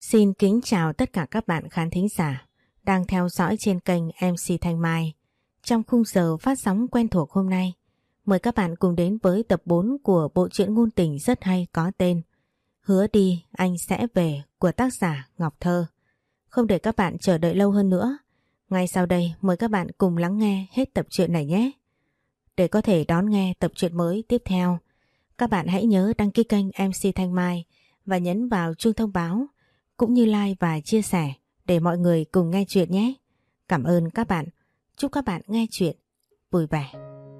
Xin kính chào tất cả các bạn khán thính giả đang theo dõi trên kênh MC Thanh Mai. Trong khung giờ phát sóng quen thuộc hôm nay, mời các bạn cùng đến với tập 4 của bộ truyện ngôn tình rất hay có tên Hứa đi anh sẽ về của tác giả Ngọc Thơ. Không để các bạn chờ đợi lâu hơn nữa, ngay sau đây mời các bạn cùng lắng nghe hết tập truyện này nhé. Để có thể đón nghe tập truyện mới tiếp theo, các bạn hãy nhớ đăng ký kênh MC Thanh Mai và nhấn vào chuông thông báo cũng như like và chia sẻ để mọi người cùng nghe chuyện nhé. Cảm ơn các bạn. Chúc các bạn nghe chuyện vui vẻ.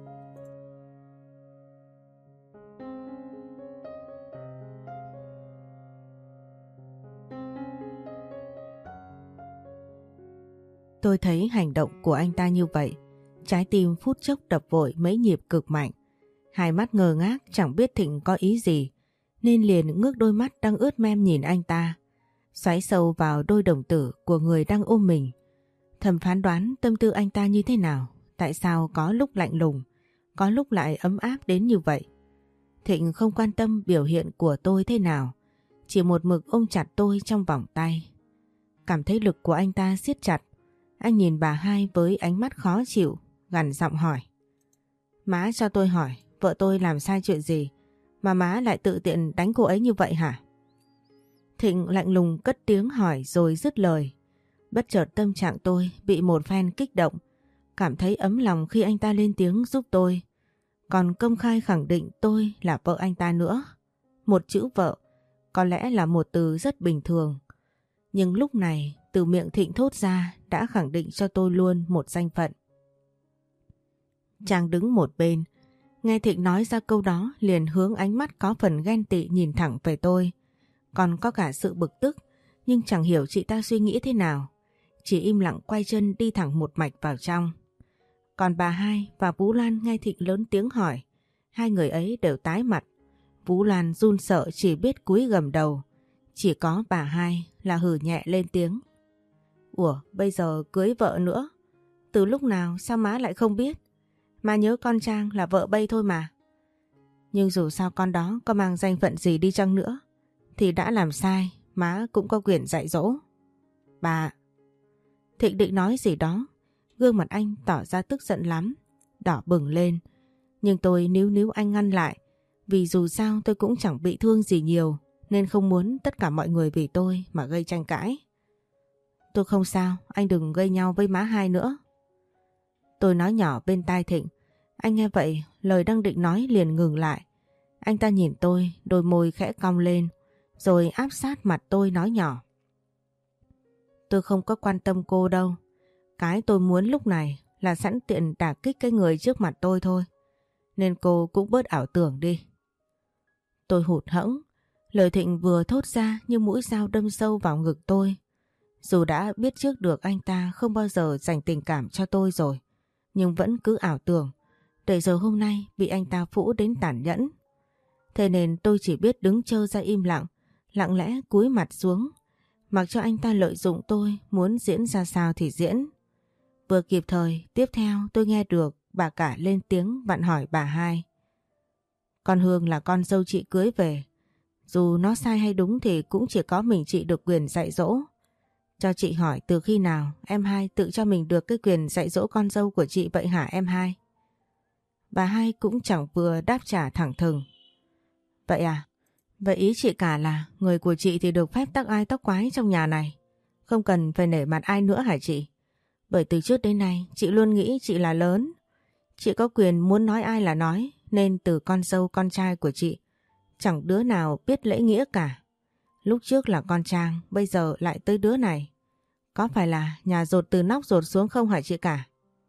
Tôi thấy hành động của anh ta như vậy, trái tim phút chốc đập vội mấy nhịp cực mạnh. Hai mắt ngơ ngác chẳng biết Thịnh có ý gì, nên liền ngước đôi mắt đang ướt mem nhìn anh ta, xoáy sâu vào đôi đồng tử của người đang ôm mình. Thầm phán đoán tâm tư anh ta như thế nào, tại sao có lúc lạnh lùng, có lúc lại ấm áp đến như vậy. Thịnh không quan tâm biểu hiện của tôi thế nào, chỉ một mực ôm chặt tôi trong vòng tay. Cảm thấy lực của anh ta siết chặt, anh nhìn bà hai với ánh mắt khó chịu, gằn giọng hỏi. Má cho tôi hỏi, vợ tôi làm sai chuyện gì mà má lại tự tiện đánh cô ấy như vậy hả? Thịnh lạnh lùng cất tiếng hỏi rồi dứt lời. Bất chợt tâm trạng tôi bị một phen kích động, cảm thấy ấm lòng khi anh ta lên tiếng giúp tôi, còn công khai khẳng định tôi là vợ anh ta nữa. Một chữ vợ có lẽ là một từ rất bình thường, nhưng lúc này từ miệng Thịnh thốt ra đã khẳng định cho tôi luôn một danh phận. Trang đứng một bên, nghe Thịnh nói ra câu đó liền hướng ánh mắt có phần ghen tị nhìn thẳng về tôi, còn có cả sự bực tức, nhưng chẳng hiểu chị ta suy nghĩ thế nào, chỉ im lặng quay chân đi thẳng một mạch vào trong. Còn bà hai và Vũ Lan nghe Thịnh lớn tiếng hỏi, hai người ấy đều tái mặt. Vũ Lan run sợ chỉ biết cúi gầm đầu, chỉ có bà hai là hừ nhẹ lên tiếng. Ủa, bây giờ cưới vợ nữa, từ lúc nào sao má lại không biết? Má nhớ con Trang là vợ Bây thôi mà. Nhưng dù sao con đó có mang danh phận gì đi chăng nữa thì đã làm sai, má cũng có quyền dạy dỗ. Bà... Thịnh định nói gì đó, gương mặt anh tỏ ra tức giận lắm, đỏ bừng lên. Nhưng tôi níu anh ngăn lại, vì dù sao tôi cũng chẳng bị thương gì nhiều, nên không muốn tất cả mọi người vì tôi mà gây tranh cãi. Tôi không sao, anh đừng gây nhau với má hai nữa. Tôi nói nhỏ bên tai Thịnh. Anh nghe vậy, lời đang định nói liền ngừng lại. Anh ta nhìn tôi, đôi môi khẽ cong lên, rồi áp sát mặt tôi nói nhỏ. Tôi không có quan tâm cô đâu. Cái tôi muốn lúc này là sẵn tiện đả kích cái người trước mặt tôi thôi. Nên cô cũng bớt ảo tưởng đi. Tôi hụt hẫng. Lời Thịnh vừa thốt ra như mũi dao đâm sâu vào ngực tôi. Dù đã biết trước được anh ta không bao giờ dành tình cảm cho tôi rồi, nhưng vẫn cứ ảo tưởng, để rồi hôm nay bị anh ta phũ đến tàn nhẫn. Thế nên tôi chỉ biết đứng trơ ra im lặng, lặng lẽ cúi mặt xuống, mặc cho anh ta lợi dụng tôi, muốn diễn ra sao thì diễn. Vừa kịp thời, tiếp theo tôi nghe được bà cả lên tiếng vặn hỏi bà hai. Con Hương là con dâu chị cưới về, dù nó sai hay đúng thì cũng chỉ có mình chị được quyền dạy dỗ. Cho chị hỏi từ khi nào em hai tự cho mình được cái quyền dạy dỗ con dâu của chị vậy hả em hai? Bà hai cũng chẳng vừa đáp trả thẳng thừng. Vậy à? Vậy ý chị cả là người của chị thì được phép tắc ai tắc quái trong nhà này, không cần phải nể mặt ai nữa hả chị? Bởi từ trước đến nay chị luôn nghĩ chị là lớn, chị có quyền muốn nói ai là nói, nên từ con dâu con trai của chị chẳng đứa nào biết lễ nghĩa cả. Lúc trước là con Trang, bây giờ lại tới đứa này. Có phải là nhà dột từ nóc dột xuống không hả chị cả?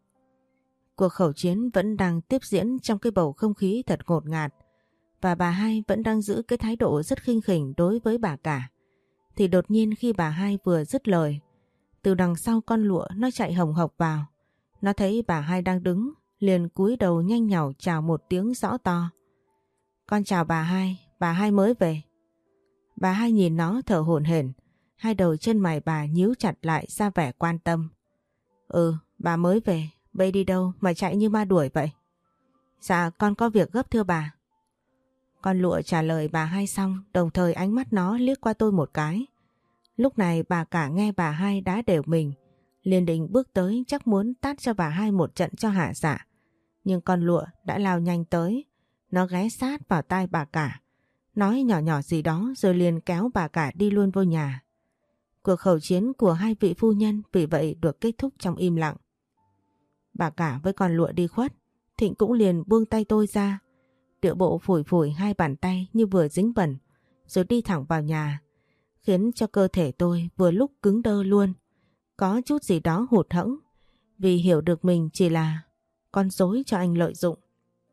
Cuộc khẩu chiến vẫn đang tiếp diễn trong cái bầu không khí thật ngột ngạt, và bà hai vẫn đang giữ cái thái độ rất khinh khỉnh đối với bà cả. Thì đột nhiên khi bà hai vừa dứt lời, từ đằng sau con lụa nó chạy hồng hộc vào. Nó thấy bà hai đang đứng, liền cúi đầu nhanh nhảu chào một tiếng rõ to. Con chào bà hai mới về. Bà hai nhìn nó thở hổn hển, hai đầu chân mày bà nhíu chặt lại ra vẻ quan tâm. Ừ, bà mới về, bây đi đâu mà chạy như ma đuổi vậy? Dạ, con có việc gấp thưa bà. Con lụa trả lời bà hai xong, đồng thời ánh mắt nó liếc qua tôi một cái. Lúc này bà cả nghe bà hai đá đều mình, liền định bước tới chắc muốn tát cho bà hai một trận cho hả dạ. Nhưng con lụa đã lao nhanh tới, nó ghé sát vào tai bà cả, nói nhỏ nhỏ gì đó rồi liền kéo bà cả đi luôn vô nhà. Cuộc khẩu chiến của hai vị phu nhân vì vậy được kết thúc trong im lặng. Bà cả với con lụa đi khuất, Thịnh cũng liền buông tay tôi ra, điệu bộ phủi phủi hai bàn tay như vừa dính bẩn, rồi đi thẳng vào nhà, khiến cho cơ thể tôi vừa lúc cứng đơ luôn, có chút gì đó hụt hẫng, vì hiểu được mình chỉ là con rối cho anh lợi dụng.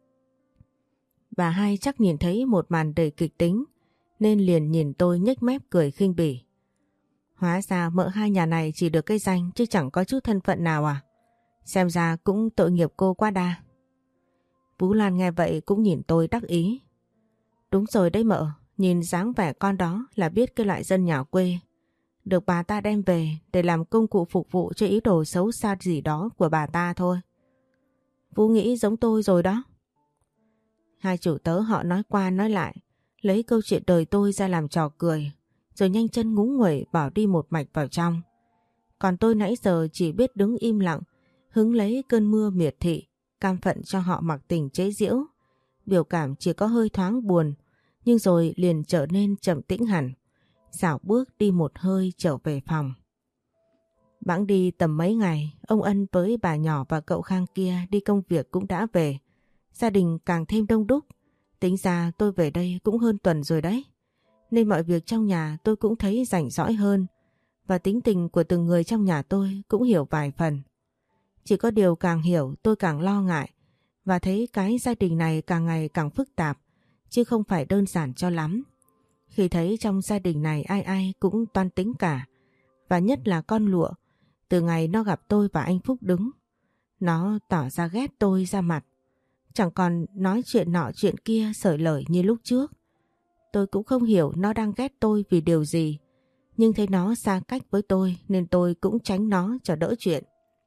Bà hai chắc nhìn thấy một màn đầy kịch tính, nên liền nhìn tôi nhếch mép cười khinh bỉ. Hóa ra mợ hai nhà này chỉ được cái danh chứ chẳng có chút thân phận nào à? Xem ra cũng tội nghiệp cô quá đa. Vũ Lan nghe vậy cũng nhìn tôi đắc ý. Đúng rồi đấy mợ, nhìn dáng vẻ con đó là biết cái loại dân nhà quê, được bà ta đem về để làm công cụ phục vụ cho ý đồ xấu xa gì đó của bà ta thôi. Vũ nghĩ giống tôi rồi đó. Hai chủ tớ họ nói qua nói lại, lấy câu chuyện đời tôi ra làm trò cười, rồi nhanh chân ngúng nguẩy bỏ đi một mạch vào trong. Còn tôi nãy giờ chỉ biết đứng im lặng, hứng lấy cơn mưa miệt thị, cam phận cho họ mặc tình chế giễu. Biểu cảm chỉ có hơi thoáng buồn, nhưng rồi liền trở nên trầm tĩnh hẳn, dạo bước đi một hơi trở về phòng. Bẵng đi tầm mấy ngày, ông Ân với bà nhỏ và cậu Khang kia đi công việc cũng đã về. Gia đình càng thêm đông đúc, tính ra tôi về đây cũng hơn tuần rồi đấy. Nên mọi việc trong nhà tôi cũng thấy rảnh rõi hơn, và tính tình của từng người trong nhà tôi cũng hiểu vài phần. Chỉ có điều càng hiểu tôi càng lo ngại, và thấy cái gia đình này càng ngày càng phức tạp, chứ không phải đơn giản cho lắm. Khi thấy trong gia đình này ai ai cũng toan tính cả, và nhất là con lụa, từ ngày nó gặp tôi và anh Phúc đứng, nó tỏ ra ghét tôi ra mặt, chẳng còn nói chuyện nọ chuyện kia sởi lởi như lúc trước. Tôi cũng không hiểu nó đang ghét tôi vì điều gì, nhưng thấy nó xa cách với tôi nên tôi cũng tránh nó cho đỡ chuyện.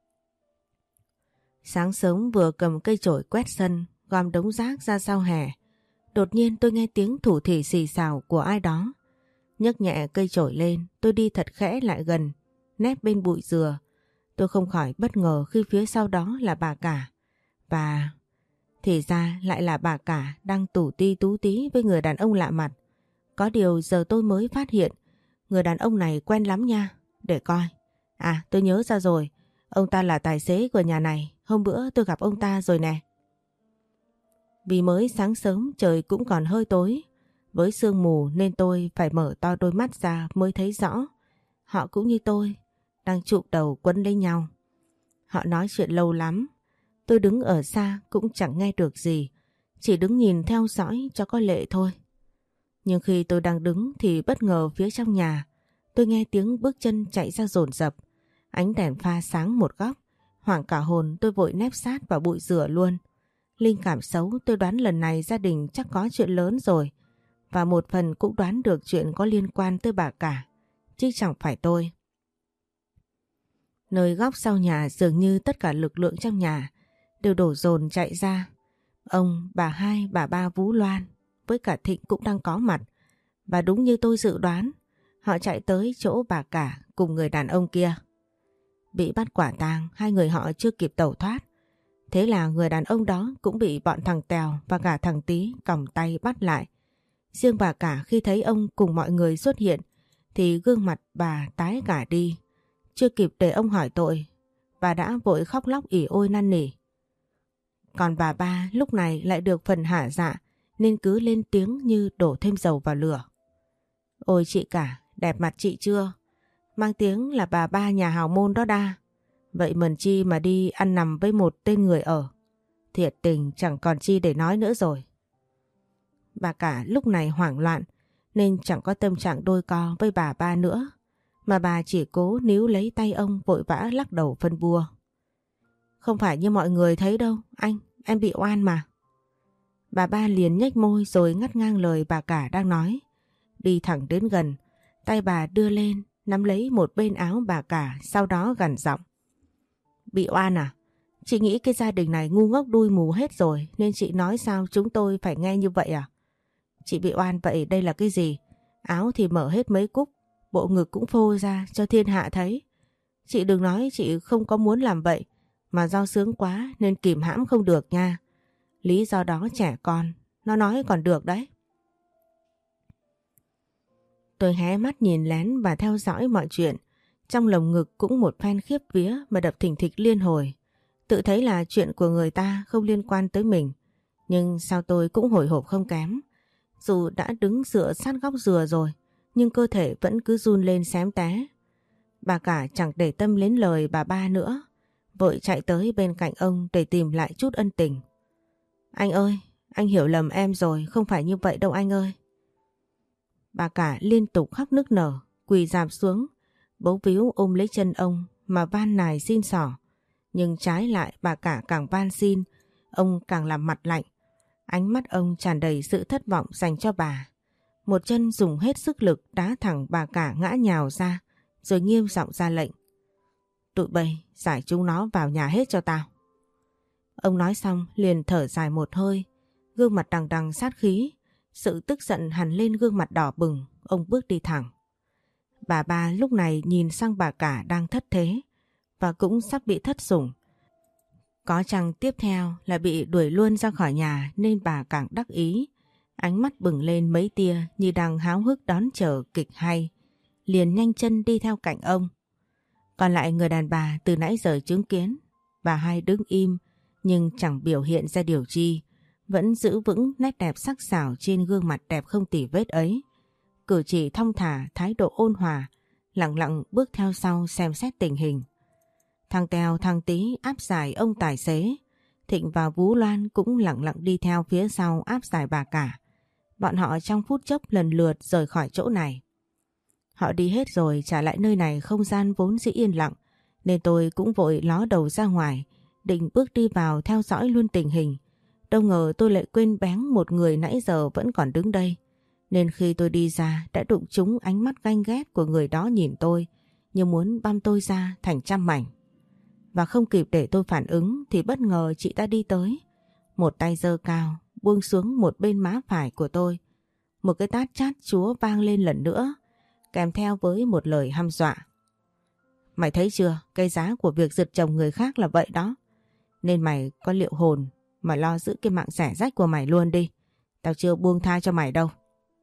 Sáng sớm vừa cầm cây chổi quét sân, gom đống rác ra sau hè, đột nhiên tôi nghe tiếng thủ thỉ xì xào của ai đó. Nhấc nhẹ cây chổi lên, tôi đi thật khẽ lại gần, nép bên bụi dừa. Tôi không khỏi bất ngờ khi phía sau đó là bà cả. Và thì ra lại là bà cả đang tủ ti tú tí với người đàn ông lạ mặt. Có điều giờ tôi mới phát hiện, người đàn ông này quen lắm nha. Để coi. À, tôi nhớ ra rồi, ông ta là tài xế của nhà này, hôm bữa tôi gặp ông ta rồi nè. Vì mới sáng sớm trời cũng còn hơi tối, với sương mù nên tôi phải mở to đôi mắt ra mới thấy rõ. Họ cũng như tôi, đang chụm đầu quấn lấy nhau. Họ nói chuyện lâu lắm, tôi đứng ở xa cũng chẳng nghe được gì, chỉ đứng nhìn theo dõi cho có lệ thôi. Nhưng khi tôi đang đứng thì bất ngờ phía trong nhà, tôi nghe tiếng bước chân chạy ra dồn dập. Ánh đèn pha sáng một góc, hoảng cả hồn tôi vội nép sát vào bụi dừa luôn. Linh cảm xấu tôi đoán lần này gia đình chắc có chuyện lớn rồi, và một phần cũng đoán được chuyện có liên quan tới bà cả, chứ chẳng phải tôi. Nơi góc sau nhà dường như tất cả lực lượng trong nhà đều đổ dồn chạy ra. Ông, bà hai, bà ba Vũ Loan với cả Thịnh cũng đang có mặt. Và đúng như tôi dự đoán, họ chạy tới chỗ bà cả cùng người đàn ông kia. Bị bắt quả tang, hai người họ chưa kịp tẩu thoát. Thế là người đàn ông đó cũng bị bọn thằng Tèo và cả thằng Tí còng tay bắt lại. Riêng bà cả khi thấy ông cùng mọi người xuất hiện thì gương mặt bà tái cả đi. Chưa kịp để ông hỏi tội, bà đã vội khóc lóc ỉ ôi năn nỉ. Còn bà ba lúc này lại được phần hả dạ nên cứ lên tiếng như đổ thêm dầu vào lửa. Ôi chị cả, đẹp mặt chị chưa? Mang tiếng là bà ba nhà hào môn đó đa. Vậy mần chi mà đi ăn nằm với một tên người ở. Thiệt tình chẳng còn chi để nói nữa rồi. Bà cả lúc này hoảng loạn nên chẳng có tâm trạng đôi co với bà ba nữa, mà bà chỉ cố níu lấy tay ông vội vã lắc đầu phân bua. Không phải như mọi người thấy đâu, anh, em bị oan mà. Bà ba liền nhếch môi rồi ngắt ngang lời bà cả đang nói. Đi thẳng đến gần, tay bà đưa lên, nắm lấy một bên áo bà cả, sau đó gằn giọng. Bị oan à? Chị nghĩ cái gia đình này ngu ngốc đuôi mù hết rồi nên chị nói sao chúng tôi phải nghe như vậy à? Chị bị oan vậy đây là cái gì? Áo thì mở hết mấy cúc, bộ ngực cũng phô ra cho thiên hạ thấy. Chị đừng nói chị không có muốn làm vậy, mà do sướng quá nên kìm hãm không được nha. Lý do đó trẻ con, nó nói còn được đấy. Tôi hé mắt nhìn lén và theo dõi mọi chuyện. Trong lồng ngực cũng một phen khiếp vía mà đập thình thịch liên hồi. Tự thấy là chuyện của người ta không liên quan tới mình. Nhưng sao tôi cũng hồi hộp không kém. Dù đã đứng dựa sát góc dừa rồi, nhưng cơ thể vẫn cứ run lên xém té. Bà cả chẳng để tâm đến lời bà ba nữa, vội chạy tới bên cạnh ông để tìm lại chút ân tình. Anh ơi, anh hiểu lầm em rồi, không phải như vậy đâu anh ơi. Bà cả liên tục khóc nức nở, quỳ rạp xuống, bấu víu ôm lấy chân ông mà van nài xin xỏ. Nhưng trái lại bà cả càng van xin, ông càng làm mặt lạnh. Ánh mắt ông tràn đầy sự thất vọng dành cho bà. Một chân dùng hết sức lực đá thẳng bà cả ngã nhào ra, rồi nghiêm giọng ra lệnh. Tụi bay giải chúng nó vào nhà hết cho tao. Ông nói xong liền thở dài một hơi, gương mặt đằng đằng sát khí. Sự tức giận hằn lên gương mặt đỏ bừng, ông bước đi thẳng. Bà ba lúc này nhìn sang bà cả đang thất thế và cũng sắp bị thất sủng. Có chăng tiếp theo là bị đuổi luôn ra khỏi nhà nên bà càng đắc ý. Ánh mắt bừng lên mấy tia như đang háo hức đón chờ kịch hay. Liền nhanh chân đi theo cạnh ông. Còn lại người đàn bà từ nãy giờ chứng kiến, bà hai đứng im nhưng chẳng biểu hiện ra điều chi. Vẫn giữ vững nét đẹp sắc sảo trên gương mặt đẹp không tì vết ấy. Cử chỉ thong thả, thái độ ôn hòa, lặng lặng bước theo sau xem xét tình hình. Thằng Tèo thằng Tí áp giải ông tài xế. Thịnh và Vũ Loan cũng lặng lặng đi theo phía sau áp giải bà cả. Bọn họ trong phút chốc lần lượt rời khỏi chỗ này. Họ đi hết rồi, trả lại nơi này không gian vốn dĩ yên lặng, nên tôi cũng vội ló đầu ra ngoài, định bước đi vào theo dõi luôn tình hình. Đâu ngờ tôi lại quên bén một người nãy giờ vẫn còn đứng đây. Nên khi tôi đi ra đã đụng trúng ánh mắt ganh ghét của người đó nhìn tôi, như muốn băm tôi ra thành trăm mảnh. Và không kịp để tôi phản ứng thì bất ngờ chị ta đi tới. Một tay giơ cao, buông xuống một bên má phải của tôi. Một cái tát chát chúa vang lên lần nữa, kèm theo với một lời hăm dọa. Mày thấy chưa, cái giá của việc giật chồng người khác là vậy đó. Nên mày có liệu hồn mà lo giữ cái mạng rẻ rách của mày luôn đi. Tao chưa buông tha cho mày đâu.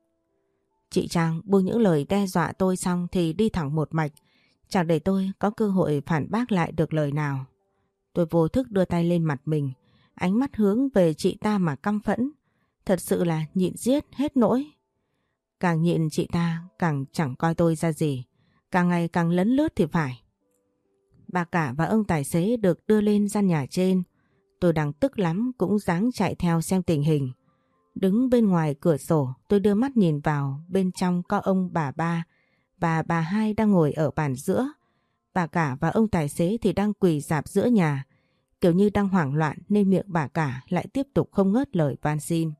Chị Trang buông những lời đe dọa tôi xong thì đi thẳng một mạch, chẳng để tôi có cơ hội phản bác lại được lời nào. Tôi vô thức đưa tay lên mặt mình, ánh mắt hướng về chị ta mà căm phẫn. Thật sự là nhịn giết hết nỗi. Càng nhịn chị ta càng chẳng coi tôi ra gì, càng ngày càng lấn lướt thì phải. Bà cả và ông tài xế được đưa lên gian nhà trên. Tôi đang tức lắm cũng ráng chạy theo xem tình hình. Đứng bên ngoài cửa sổ tôi đưa mắt nhìn vào, bên trong có ông bà ba và bà hai đang ngồi ở bàn giữa. Bà cả và ông tài xế thì đang quỳ rạp giữa nhà, kiểu như đang hoảng loạn nên miệng bà cả lại tiếp tục không ngớt lời van xin.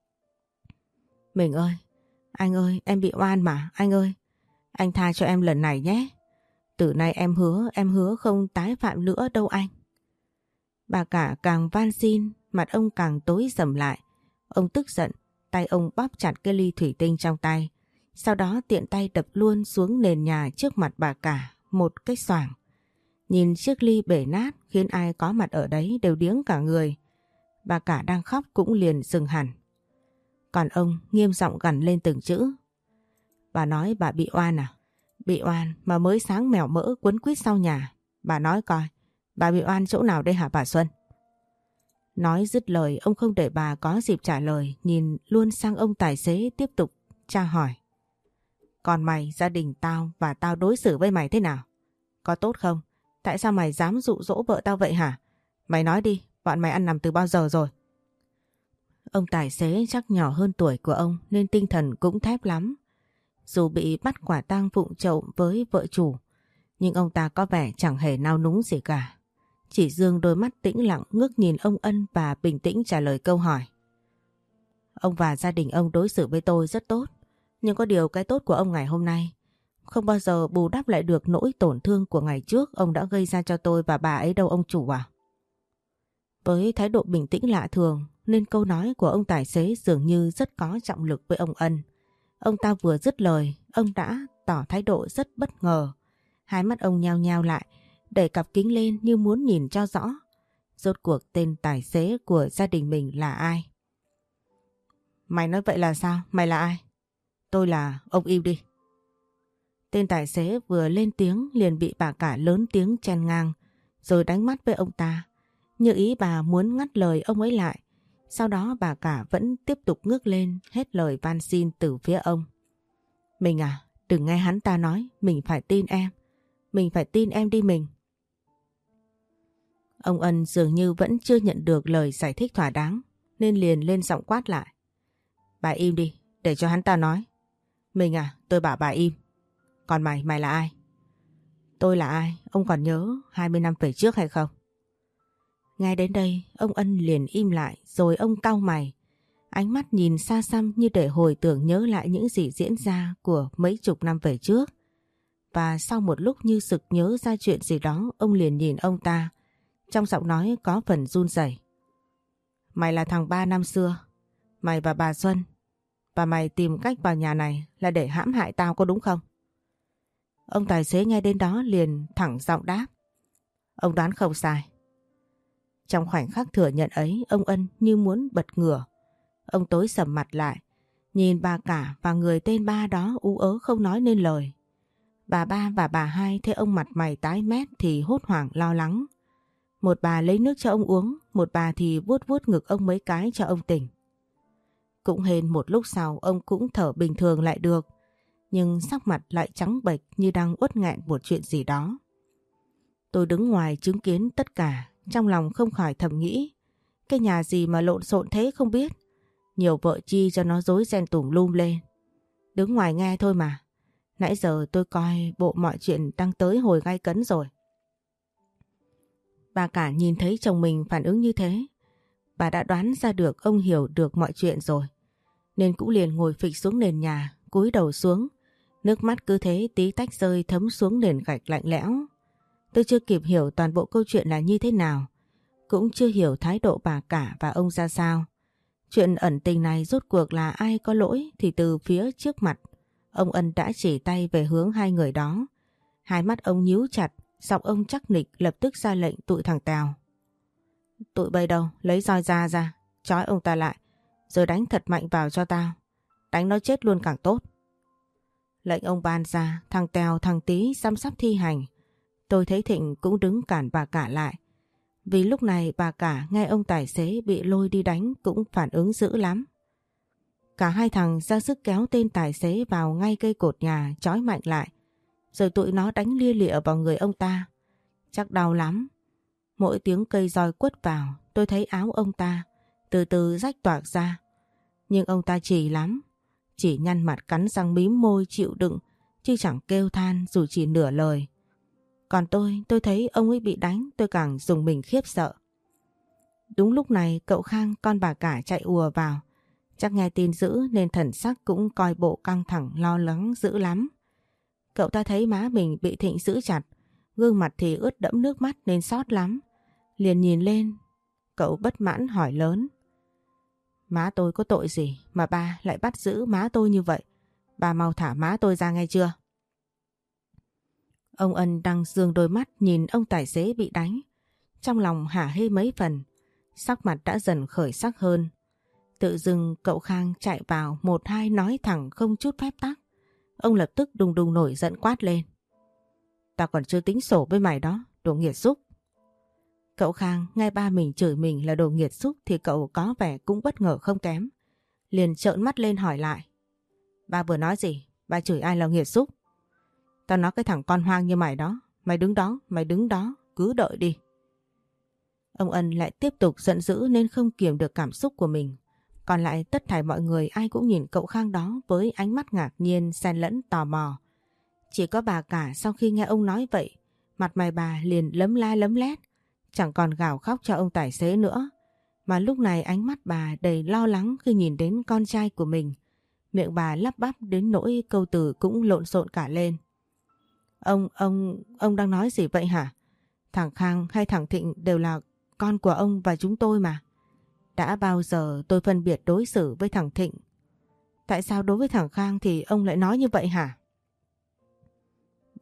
Mình ơi, anh ơi, em bị oan mà, anh ơi. Anh tha cho em lần này nhé. Từ nay em hứa không tái phạm nữa đâu anh. Bà cả càng van xin, mặt ông càng tối sầm lại. Ông tức giận, tay ông bóp chặt cái ly thủy tinh trong tay. Sau đó tiện tay đập luôn xuống nền nhà trước mặt bà cả một cái xoàng. Nhìn chiếc ly bể nát khiến ai có mặt ở đấy đều điếng cả người. Bà cả đang khóc cũng liền dừng hẳn. Còn ông nghiêm giọng gằn lên từng chữ. Bà nói bà bị oan à? Bị oan mà mới sáng mèo mỡ quấn quýt sau nhà. Bà nói coi, bà bị oan chỗ nào đây hả bà Xuân? Nói dứt lời ông không để bà có dịp trả lời, nhìn luôn sang ông tài xế tiếp tục tra hỏi. Còn mày, gia đình tao và tao đối xử với mày thế nào? Có tốt không? Tại sao mày dám dụ dỗ vợ tao vậy hả? Mày nói đi, bọn mày ăn nằm từ bao giờ rồi? Ông tài xế chắc nhỏ hơn tuổi của ông nên tinh thần cũng thép lắm. Dù bị bắt quả tang vụng trộm với vợ chủ, nhưng ông ta có vẻ chẳng hề nao núng gì cả. Chỉ dương đôi mắt tĩnh lặng ngước nhìn ông Ân và bình tĩnh trả lời câu hỏi. Ông và gia đình ông đối xử với tôi rất tốt, nhưng có điều cái tốt của ông ngày hôm nay không bao giờ bù đắp lại được nỗi tổn thương của ngày trước ông đã gây ra cho tôi và bà ấy đâu ông chủ à. Với thái độ bình tĩnh lạ thường nên câu nói của ông tài xế dường như rất có trọng lực với ông Ân. Ông ta vừa dứt lời, ông đã tỏ thái độ rất bất ngờ. Hai mắt ông nheo nheo lại, đẩy cặp kính lên như muốn nhìn cho rõ. Rốt cuộc tên tài xế của gia đình mình là ai? Mày nói vậy là sao? Mày là ai? Tôi là... Ông im đi. Tên tài xế vừa lên tiếng liền bị bà cả lớn tiếng chen ngang, rồi đánh mắt với ông ta. Như ý bà muốn ngắt lời ông ấy lại. Sau đó bà cả vẫn tiếp tục ngước lên hết lời van xin từ phía ông. Mình à, đừng nghe hắn ta nói, mình phải tin em. Mình phải tin em đi mình. Ông Ân dường như vẫn chưa nhận được lời giải thích thỏa đáng, nên liền lên giọng quát lại. Bà im đi, để cho hắn ta nói. Mình à, tôi bảo bà im. Còn mày là ai? Tôi là ai? Ông còn nhớ 20 năm về trước hay không? Ngay đến đây, ông Ân liền im lại rồi ông cau mày. Ánh mắt nhìn xa xăm như để hồi tưởng nhớ lại những gì diễn ra của mấy chục năm về trước. Và sau một lúc như sực nhớ ra chuyện gì đó, ông liền nhìn ông ta. Trong giọng nói có phần run rẩy. Mày là thằng ba năm xưa. Mày và bà Xuân. Và mày tìm cách vào nhà này là để hãm hại tao có đúng không? Ông tài xế nghe đến đó liền thẳng giọng đáp. Ông đoán không sai. Trong khoảnh khắc thừa nhận ấy, ông Ân như muốn bật ngửa. Ông tối sầm mặt lại, nhìn bà cả và người tên ba đó ú ớ không nói nên lời. Bà ba và bà hai thấy ông mặt mày tái mét thì hốt hoảng lo lắng. Một bà lấy nước cho ông uống, một bà thì vuốt vuốt ngực ông mấy cái cho ông tỉnh. Cũng hên một lúc sau ông cũng thở bình thường lại được, nhưng sắc mặt lại trắng bệch như đang uất nghẹn một chuyện gì đó. Tôi đứng ngoài chứng kiến tất cả, trong lòng không khỏi thầm nghĩ, cái nhà gì mà lộn xộn thế không biết, nhiều vợ chi cho nó rối ren tùm lum lên. Đứng ngoài nghe thôi mà, nãy giờ tôi coi bộ mọi chuyện đang tới hồi gay cấn rồi. Bà cả nhìn thấy chồng mình phản ứng như thế, bà đã đoán ra được ông hiểu được mọi chuyện rồi, nên cũng liền ngồi phịch xuống nền nhà, cúi đầu xuống, nước mắt cứ thế tí tách rơi thấm xuống nền gạch lạnh lẽo. Tôi chưa kịp hiểu toàn bộ câu chuyện là như thế nào, cũng chưa hiểu thái độ bà cả và ông ra sao. Chuyện ẩn tình này rốt cuộc là ai có lỗi thì từ phía trước mặt, ông Ân đã chỉ tay về hướng hai người đó. Hai mắt ông nhíu chặt, giọng ông chắc nịch lập tức ra lệnh tụi thằng Tèo. Tụi bay đâu, lấy roi ra, trói ông ta lại, rồi đánh thật mạnh vào cho tao. Đánh nó chết luôn càng tốt. Lệnh ông ban ra, thằng Tèo thằng Tí xăm sắp thi hành. Tôi thấy Thịnh cũng đứng cản bà cả lại. Vì lúc này bà cả nghe ông tài xế bị lôi đi đánh cũng phản ứng dữ lắm. Cả hai thằng ra sức kéo tên tài xế vào ngay cây cột nhà trói mạnh lại. Rồi tụi nó đánh lia lịa vào người ông ta. Chắc đau lắm. Mỗi tiếng cây roi quất vào, tôi thấy áo ông ta từ từ rách toạc ra. Nhưng ông ta chỉ lắm, chỉ nhăn mặt cắn răng mím môi chịu đựng, chứ chẳng kêu than dù chỉ nửa lời. Còn tôi thấy ông ấy bị đánh, tôi càng rùng mình khiếp sợ. Đúng lúc này cậu Khang con bà cả chạy ùa vào. Chắc nghe tin dữ nên thần sắc cũng coi bộ căng thẳng lo lắng dữ lắm. Cậu ta thấy má mình bị Thịnh giữ chặt, gương mặt thì ướt đẫm nước mắt nên xót lắm. Liền nhìn lên, cậu bất mãn hỏi lớn. Má tôi có tội gì mà ba lại bắt giữ má tôi như vậy? Ba mau thả má tôi ra nghe chưa? Ông Ân đang dương đôi mắt nhìn ông tài xế bị đánh. Trong lòng hả hê mấy phần, sắc mặt đã dần khởi sắc hơn. Tự dưng cậu Khang chạy vào một hai nói thẳng không chút phép tắc. Ông lập tức đùng đùng nổi giận quát lên. Tao còn chưa tính sổ với mày đó, đồ nghiệt xúc. Cậu Khang nghe ba mình chửi mình là đồ nghiệt xúc thì cậu có vẻ cũng bất ngờ không kém. Liền trợn mắt lên hỏi lại. Ba vừa nói gì? Ba chửi ai là nghiệt xúc? Tao nói cái thằng con hoang như mày đó. Mày đứng đó, cứ đợi đi. Ông Ân lại tiếp tục giận dữ nên không kiềm được cảm xúc của mình. Còn lại tất thảy mọi người ai cũng nhìn cậu Khang đó với ánh mắt ngạc nhiên xen lẫn tò mò. Chỉ có bà cả sau khi nghe ông nói vậy, mặt mày bà liền lấm la lấm lét, chẳng còn gào khóc cho ông tài xế nữa. Mà lúc này ánh mắt bà đầy lo lắng khi nhìn đến con trai của mình. Miệng bà lắp bắp đến nỗi câu từ cũng lộn xộn cả lên. Ông đang nói gì vậy hả? Thằng Khang hay thằng Thịnh đều là con của ông và chúng tôi mà. Đã bao giờ tôi phân biệt đối xử với thằng Thịnh? Tại sao đối với thằng Khang thì ông lại nói như vậy hả?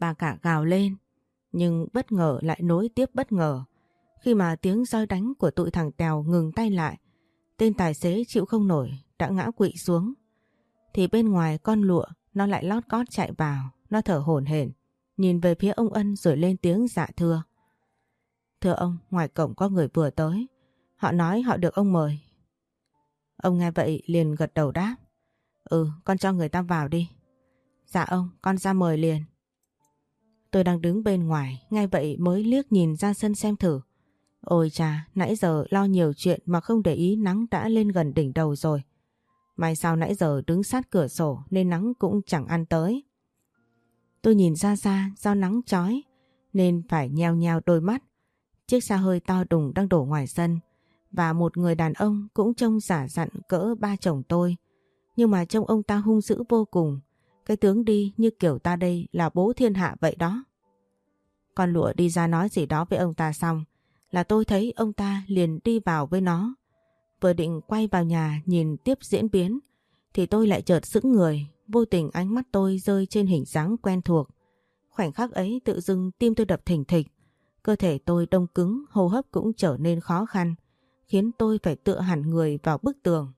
bà cả gào lên. Nhưng bất ngờ lại nối tiếp bất ngờ. Khi mà tiếng roi đánh của tụi thằng Tèo ngừng tay lại, tên tài xế chịu không nổi đã ngã quỵ xuống. Thì bên ngoài con lụa nó lại lót cót chạy vào, nó thở hổn hển, nhìn về phía ông Ân rồi lên tiếng dạ thưa. Thưa ông, ngoài cổng có người vừa tới, họ nói họ được ông mời. Ông nghe vậy liền gật đầu đáp. Ừ, con cho người ta vào đi. Dạ ông, con ra mời liền. Tôi đang đứng bên ngoài, nghe vậy mới liếc nhìn ra sân xem thử. Ôi chà, nãy giờ lo nhiều chuyện mà không để ý nắng đã lên gần đỉnh đầu rồi. May sao nãy giờ đứng sát cửa sổ nên nắng cũng chẳng ăn tới. Tôi nhìn ra xa do nắng chói nên phải nheo nheo đôi mắt. Chiếc xe hơi to đùng đang đổ ngoài sân và một người đàn ông cũng trông giả dặn cỡ ba chồng tôi. Nhưng mà trông ông ta hung dữ vô cùng. Cái tướng đi như kiểu ta đây là bố thiên hạ vậy đó. Con lụa đi ra nói gì đó với ông ta xong là tôi thấy ông ta liền đi vào với nó. Vừa định quay vào nhà nhìn tiếp diễn biến thì tôi lại chợt sững người. Vô tình ánh mắt tôi rơi trên hình dáng quen thuộc. Khoảnh khắc ấy tự dưng tim tôi đập thình thịch. Cơ thể tôi đông cứng, hô hấp cũng trở nên khó khăn, khiến tôi phải tựa hẳn người vào bức tường.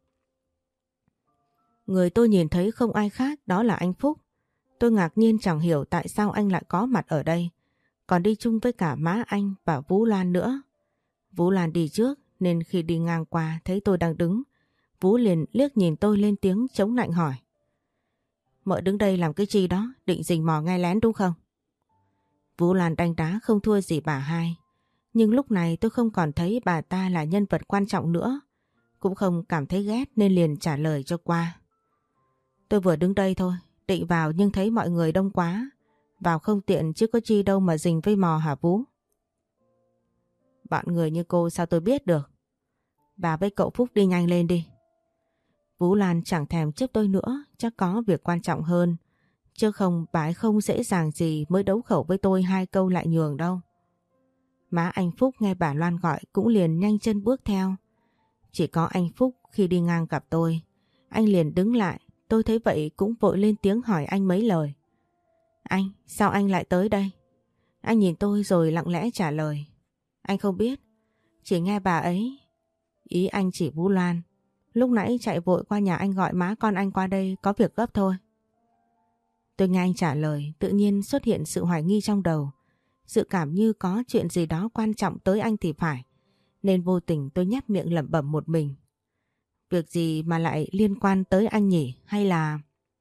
Người tôi nhìn thấy không ai khác đó là anh Phúc. Tôi ngạc nhiên chẳng hiểu tại sao anh lại có mặt ở đây, còn đi chung với cả má anh và Vũ Lan nữa. Vũ Lan đi trước nên khi đi ngang qua thấy tôi đang đứng, Vũ liền liếc nhìn tôi lên tiếng chống nạnh hỏi. Mợ đứng đây làm cái chi đó, định rình mò nghe lén đúng không? Vũ Lan đánh đá không thua gì bà hai. Nhưng lúc này tôi không còn thấy bà ta là nhân vật quan trọng nữa. Cũng không cảm thấy ghét nên liền trả lời cho qua. Tôi vừa đứng đây thôi, định vào nhưng thấy mọi người đông quá. Vào không tiện chứ có chi đâu mà rình với mò hả Vũ? Bọn người như cô sao tôi biết được? Bà với cậu Phúc đi nhanh lên đi. Vũ Lan chẳng thèm chấp tôi nữa, chắc có việc quan trọng hơn. Chứ không bà ấy không dễ dàng gì mới đấu khẩu với tôi hai câu lại nhường đâu. Má anh Phúc nghe bà Loan gọi cũng liền nhanh chân bước theo. Chỉ có anh Phúc khi đi ngang gặp tôi, anh liền đứng lại. Tôi thấy vậy cũng vội lên tiếng hỏi anh mấy lời. Anh, sao anh lại tới đây? Anh nhìn tôi rồi lặng lẽ trả lời. Anh không biết, chỉ nghe bà ấy. Ý anh chỉ Vũ Loan. Lúc nãy chạy vội qua nhà anh gọi má con anh qua đây có việc gấp thôi. Tôi nghe anh trả lời, tự nhiên xuất hiện sự hoài nghi trong đầu. Dự cảm như có chuyện gì đó quan trọng tới anh thì phải. Nên vô tình tôi nhếch miệng lẩm bẩm một mình. Việc gì mà lại liên quan tới anh nhỉ? Hay là...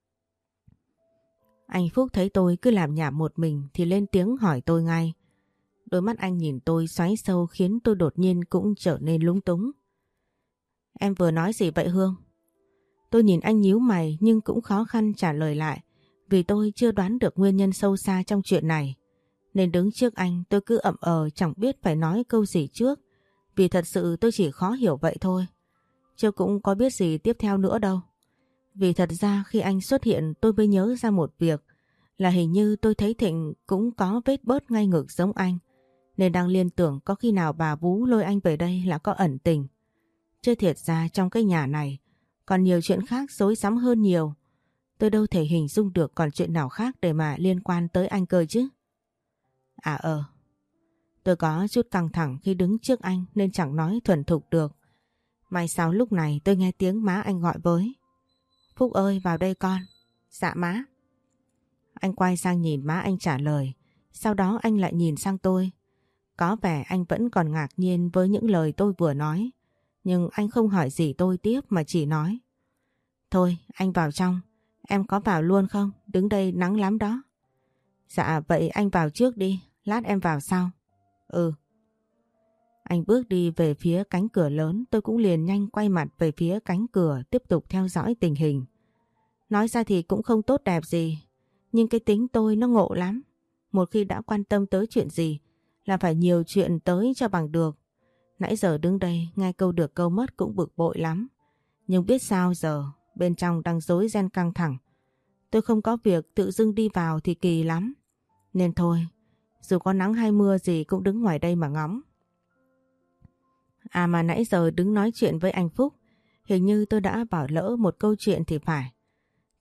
Anh Phúc thấy tôi cứ làm nhảm một mình thì lên tiếng hỏi tôi ngay. Đôi mắt anh nhìn tôi xoáy sâu khiến tôi đột nhiên cũng trở nên lúng túng. Em vừa nói gì vậy Hương? Tôi nhìn anh nhíu mày nhưng cũng khó khăn trả lời lại. Vì tôi chưa đoán được nguyên nhân sâu xa trong chuyện này. Nên đứng trước anh tôi cứ ậm chẳng biết phải nói câu gì trước. Vì thật sự tôi chỉ khó hiểu vậy thôi. Chứ cũng có biết gì tiếp theo nữa đâu. Vì thật ra khi anh xuất hiện tôi mới nhớ ra một việc. Là hình như tôi thấy Thịnh cũng có vết bớt ngay ngực giống anh. Nên đang liên tưởng có khi nào bà Vú lôi anh về đây là có ẩn tình. Chứ thiệt ra trong cái nhà này còn nhiều chuyện khác rối rắm hơn nhiều. Tôi đâu thể hình dung được còn chuyện nào khác để mà liên quan tới anh cơ chứ. Tôi có chút căng thẳng khi đứng trước anh nên chẳng nói thuần thục được. May sao lúc này tôi nghe tiếng má anh gọi với. Phúc ơi vào đây con. Dạ má. Anh quay sang nhìn má anh trả lời. Sau đó anh lại nhìn sang tôi. Có vẻ anh vẫn còn ngạc nhiên với những lời tôi vừa nói. Nhưng anh không hỏi gì tôi tiếp mà chỉ nói. Thôi anh vào trong. Em có vào luôn không? Đứng đây nắng lắm đó. Dạ vậy anh vào trước đi. Lát em vào sau. Ừ. Anh bước đi về phía cánh cửa lớn. Tôi cũng liền nhanh quay mặt về phía cánh cửa tiếp tục theo dõi tình hình. Nói ra thì cũng không tốt đẹp gì. Nhưng cái tính tôi nó ngộ lắm. Một khi đã quan tâm tới chuyện gì là phải nhiều chuyện tới cho bằng được. Nãy giờ đứng đây nghe câu được câu mất cũng bực bội lắm. Nhưng biết sao giờ, bên trong đang rối ren căng thẳng. Tôi không có việc tự dưng đi vào thì kỳ lắm. Nên thôi, dù có nắng hay mưa gì cũng đứng ngoài đây mà ngắm. À mà nãy giờ đứng nói chuyện với anh Phúc, hình như tôi đã bỏ lỡ một câu chuyện thì phải.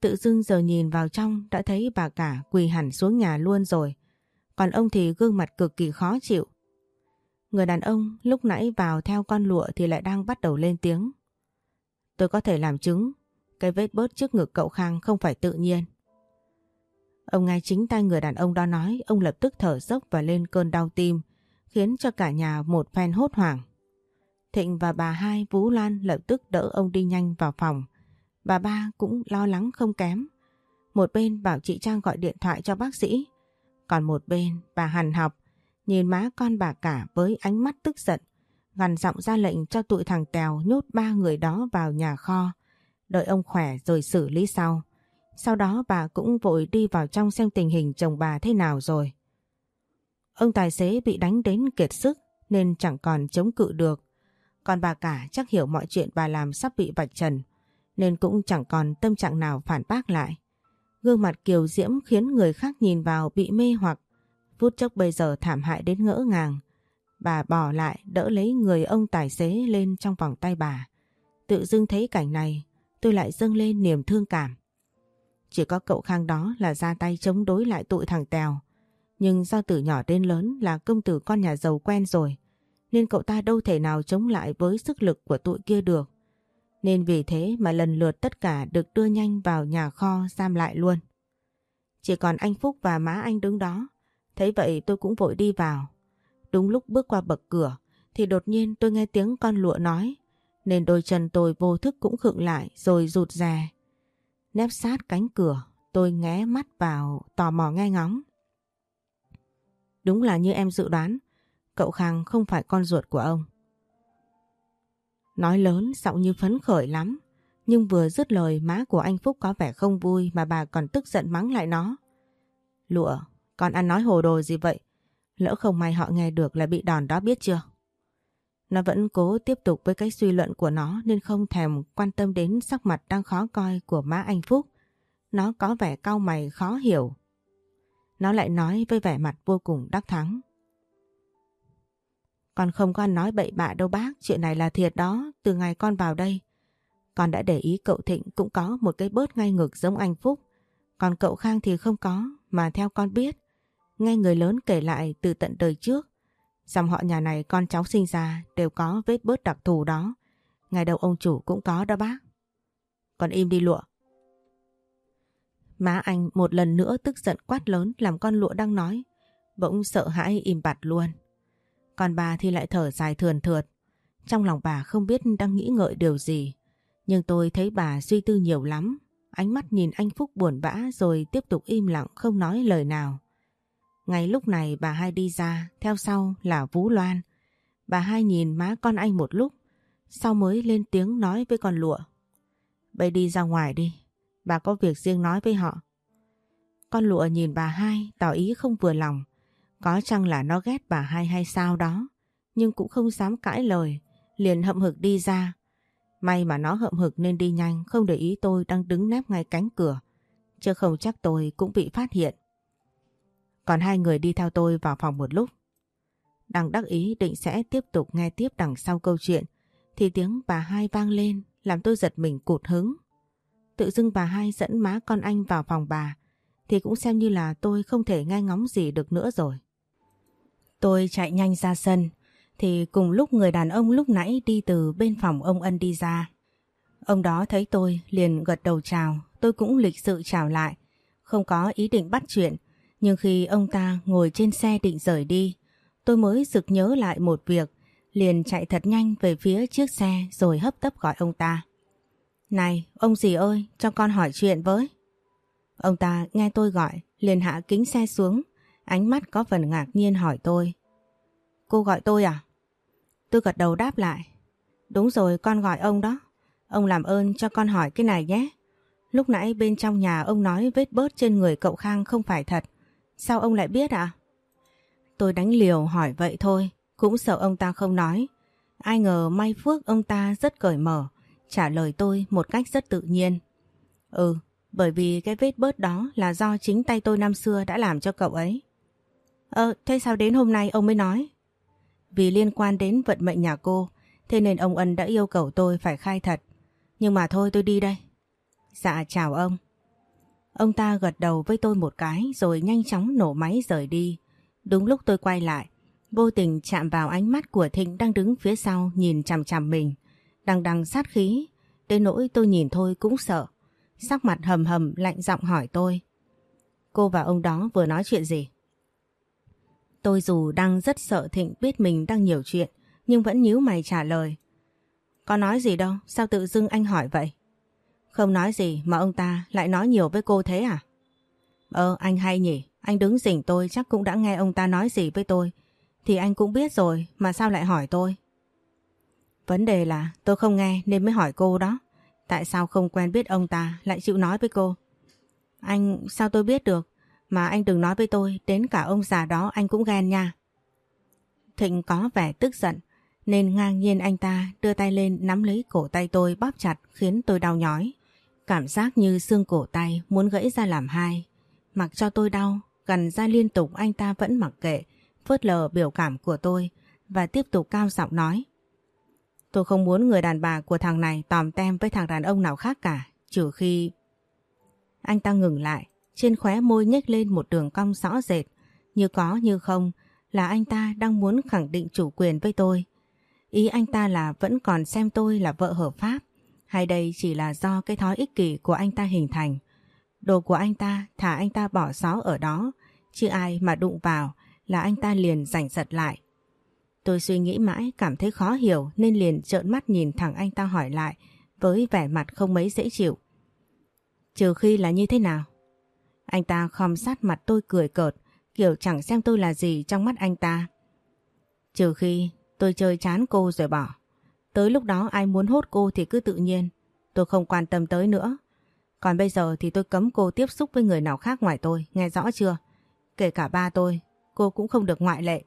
Tự dưng giờ nhìn vào trong đã thấy bà cả quỳ hẳn xuống nhà luôn rồi. Còn ông thì gương mặt cực kỳ khó chịu. Người đàn ông lúc nãy vào theo con lụa thì lại đang bắt đầu lên tiếng. Tôi có thể làm chứng, cái vết bớt trước ngực cậu Khang không phải tự nhiên. Ông nghe chính tay người đàn ông đó nói, ông lập tức thở dốc và lên cơn đau tim, khiến cho cả nhà một phen hốt hoảng. Thịnh và bà hai Vũ Lan lập tức đỡ ông đi nhanh vào phòng. Bà ba cũng lo lắng không kém. Một bên bảo chị Trang gọi điện thoại cho bác sĩ. Còn một bên bà hằn học, nhìn má con bà cả với ánh mắt tức giận, gằn giọng ra lệnh cho tụi thằng Tèo nhốt 3 người đó vào nhà kho, đợi ông khỏe rồi xử lý sau. Sau đó bà cũng vội đi vào trong xem tình hình chồng bà thế nào rồi. Ông tài xế bị đánh đến kiệt sức nên chẳng còn chống cự được. Còn bà cả chắc hiểu mọi chuyện bà làm sắp bị vạch trần nên cũng chẳng còn tâm trạng nào phản bác lại. Gương mặt kiều diễm khiến người khác nhìn vào bị mê hoặc. Phút chốc bây giờ thảm hại đến ngỡ ngàng. Bà bỏ lại đỡ lấy người ông tài xế lên trong vòng tay bà. Tự dưng thấy cảnh này tôi lại dâng lên niềm thương cảm. Chỉ có cậu Khang đó là ra tay chống đối lại tụi thằng Tèo. Nhưng do từ nhỏ đến lớn là công tử con nhà giàu quen rồi, nên cậu ta đâu thể nào chống lại với sức lực của tụi kia được. Nên vì thế mà lần lượt tất cả được đưa nhanh vào nhà kho giam lại luôn. Chỉ còn anh Phúc và má anh đứng đó. Thấy vậy tôi cũng vội đi vào. Đúng lúc bước qua bậc cửa thì đột nhiên tôi nghe tiếng con lụa nói, nên đôi chân tôi vô thức cũng khựng lại rồi rụt rè. Nép sát cánh cửa, tôi nghé mắt vào tò mò nghe ngóng. Đúng là như em dự đoán, cậu Khang không phải con ruột của ông. Nói lớn giọng như phấn khởi lắm, nhưng vừa dứt lời má của anh Phúc có vẻ không vui mà bà còn tức giận mắng lại nó. Lụa, con ăn nói hồ đồ gì vậy? Lỡ không may họ nghe được là bị đòn đó biết chưa? Nó vẫn cố tiếp tục với cái suy luận của nó nên không thèm quan tâm đến sắc mặt đang khó coi của má anh Phúc. Nó có vẻ cau mày khó hiểu. Nó lại nói với vẻ mặt vô cùng đắc thắng. Con không có ăn nói bậy bạ đâu bác, chuyện này là thiệt đó, từ ngày con vào đây. Con đã để ý cậu Thịnh cũng có một cái bớt ngay ngực giống anh Phúc. Còn cậu Khang thì không có, mà theo con biết, nghe người lớn kể lại từ tận đời trước, dòng họ nhà này con cháu sinh ra đều có vết bớt đặc thù đó. Ngày đầu ông chủ cũng có đó bác. Còn im đi Lụa. Má anh một lần nữa tức giận quát lớn làm con Lụa đang nói bỗng sợ hãi im bặt luôn. Còn bà thì lại thở dài thườn thượt. Trong lòng bà không biết đang nghĩ ngợi điều gì. Nhưng tôi thấy bà suy tư nhiều lắm. Ánh mắt nhìn anh Phúc buồn bã rồi tiếp tục im lặng không nói lời nào. Ngay lúc này bà hai đi ra, theo sau là Vũ Loan. Bà hai nhìn má con anh một lúc, sau mới lên tiếng nói với con Lụa. Bây đi ra ngoài đi, bà có việc riêng nói với họ. Con Lụa nhìn bà hai tỏ ý không vừa lòng. Có chăng là nó ghét bà hai hay sao đó, nhưng cũng không dám cãi lời, liền hậm hực đi ra. May mà nó hậm hực nên đi nhanh, không để ý tôi đang đứng nép ngay cánh cửa, chứ không chắc tôi cũng bị phát hiện. Còn hai người đi theo tôi vào phòng một lúc. Đang đắc ý định sẽ tiếp tục nghe tiếp đằng sau câu chuyện, thì tiếng bà hai vang lên làm tôi giật mình cụt hứng. Tự dưng bà hai dẫn má con anh vào phòng bà, thì cũng xem như là tôi không thể nghe ngóng gì được nữa rồi. Tôi chạy nhanh ra sân, thì cùng lúc người đàn ông lúc nãy đi từ bên phòng ông Ân đi ra. Ông đó thấy tôi liền gật đầu chào, tôi cũng lịch sự chào lại, không có ý định bắt chuyện. Nhưng khi ông ta ngồi trên xe định rời đi, tôi mới sực nhớ lại một việc, liền chạy thật nhanh về phía chiếc xe rồi hấp tấp gọi ông ta. Này, ông dì ơi, cho con hỏi chuyện với. Ông ta nghe tôi gọi, liền hạ kính xe xuống, ánh mắt có phần ngạc nhiên hỏi tôi. Cô gọi tôi à? Tôi gật đầu đáp lại. Đúng rồi, con gọi ông đó. Ông làm ơn cho con hỏi cái này nhé. Lúc nãy bên trong nhà ông nói vết bớt trên người cậu Khang không phải thật. Sao ông lại biết ạ? Tôi đánh liều hỏi vậy thôi, cũng sợ ông ta không nói. Ai ngờ may phước ông ta rất cởi mở, trả lời tôi một cách rất tự nhiên. Bởi vì cái vết bớt đó là do chính tay tôi năm xưa đã làm cho cậu ấy. Thế sao đến hôm nay ông mới nói? Vì liên quan đến vận mệnh nhà cô, thế nên ông Ân đã yêu cầu tôi phải khai thật. Nhưng mà thôi tôi đi đây. Dạ chào ông. Ông ta gật đầu với tôi một cái rồi nhanh chóng nổ máy rời đi. Đúng lúc tôi quay lại, vô tình chạm vào ánh mắt của Thịnh đang đứng phía sau nhìn chằm chằm mình, đằng đằng sát khí, đến nỗi tôi nhìn thôi cũng sợ. Sắc mặt hầm hầm lạnh giọng hỏi tôi: cô và ông đó vừa nói chuyện gì? Tôi dù đang rất sợ Thịnh biết mình đang nhiều chuyện, nhưng vẫn nhíu mày trả lời: có nói gì đâu, sao tự dưng anh hỏi vậy? Không nói gì mà ông ta lại nói nhiều với cô thế à? Anh hay nhỉ, anh đứng rình tôi chắc cũng đã nghe ông ta nói gì với tôi. Thì anh cũng biết rồi mà sao lại hỏi tôi? Vấn đề là tôi không nghe nên mới hỏi cô đó. Tại sao không quen biết ông ta lại chịu nói với cô? Anh sao tôi biết được? Mà anh đừng nói với tôi, đến cả ông già đó anh cũng ghen nha. Thịnh có vẻ tức giận nên ngang nhiên anh ta đưa tay lên nắm lấy cổ tay tôi bóp chặt khiến tôi đau nhói. Cảm giác như xương cổ tay muốn gãy ra làm hai. Mặc cho tôi đau, gằn ra liên tục anh ta vẫn mặc kệ, phớt lờ biểu cảm của tôi và tiếp tục cao giọng nói: tôi không muốn người đàn bà của thằng này tòm tem với thằng đàn ông nào khác cả, trừ khi... Anh ta ngừng lại, trên khóe môi nhếch lên một đường cong rõ rệt, như có như không là anh ta đang muốn khẳng định chủ quyền với tôi. Ý anh ta là vẫn còn xem tôi là vợ hợp pháp, hay đây chỉ là do cái thói ích kỷ của anh ta hình thành. Đồ của anh ta thả anh ta bỏ xó ở đó, chứ ai mà đụng vào là anh ta liền giành giật lại. Tôi suy nghĩ mãi cảm thấy khó hiểu nên liền trợn mắt nhìn thẳng anh ta hỏi lại với vẻ mặt không mấy dễ chịu: trừ khi là như thế nào? Anh ta khom sát mặt tôi cười cợt, kiểu chẳng xem tôi là gì trong mắt anh ta. Trừ khi tôi chơi chán cô rồi bỏ. Tới lúc đó ai muốn hốt cô thì cứ tự nhiên, tôi không quan tâm tới nữa. Còn bây giờ thì tôi cấm cô tiếp xúc với người nào khác ngoài tôi, nghe rõ chưa? Kể cả ba tôi, cô cũng không được ngoại lệ.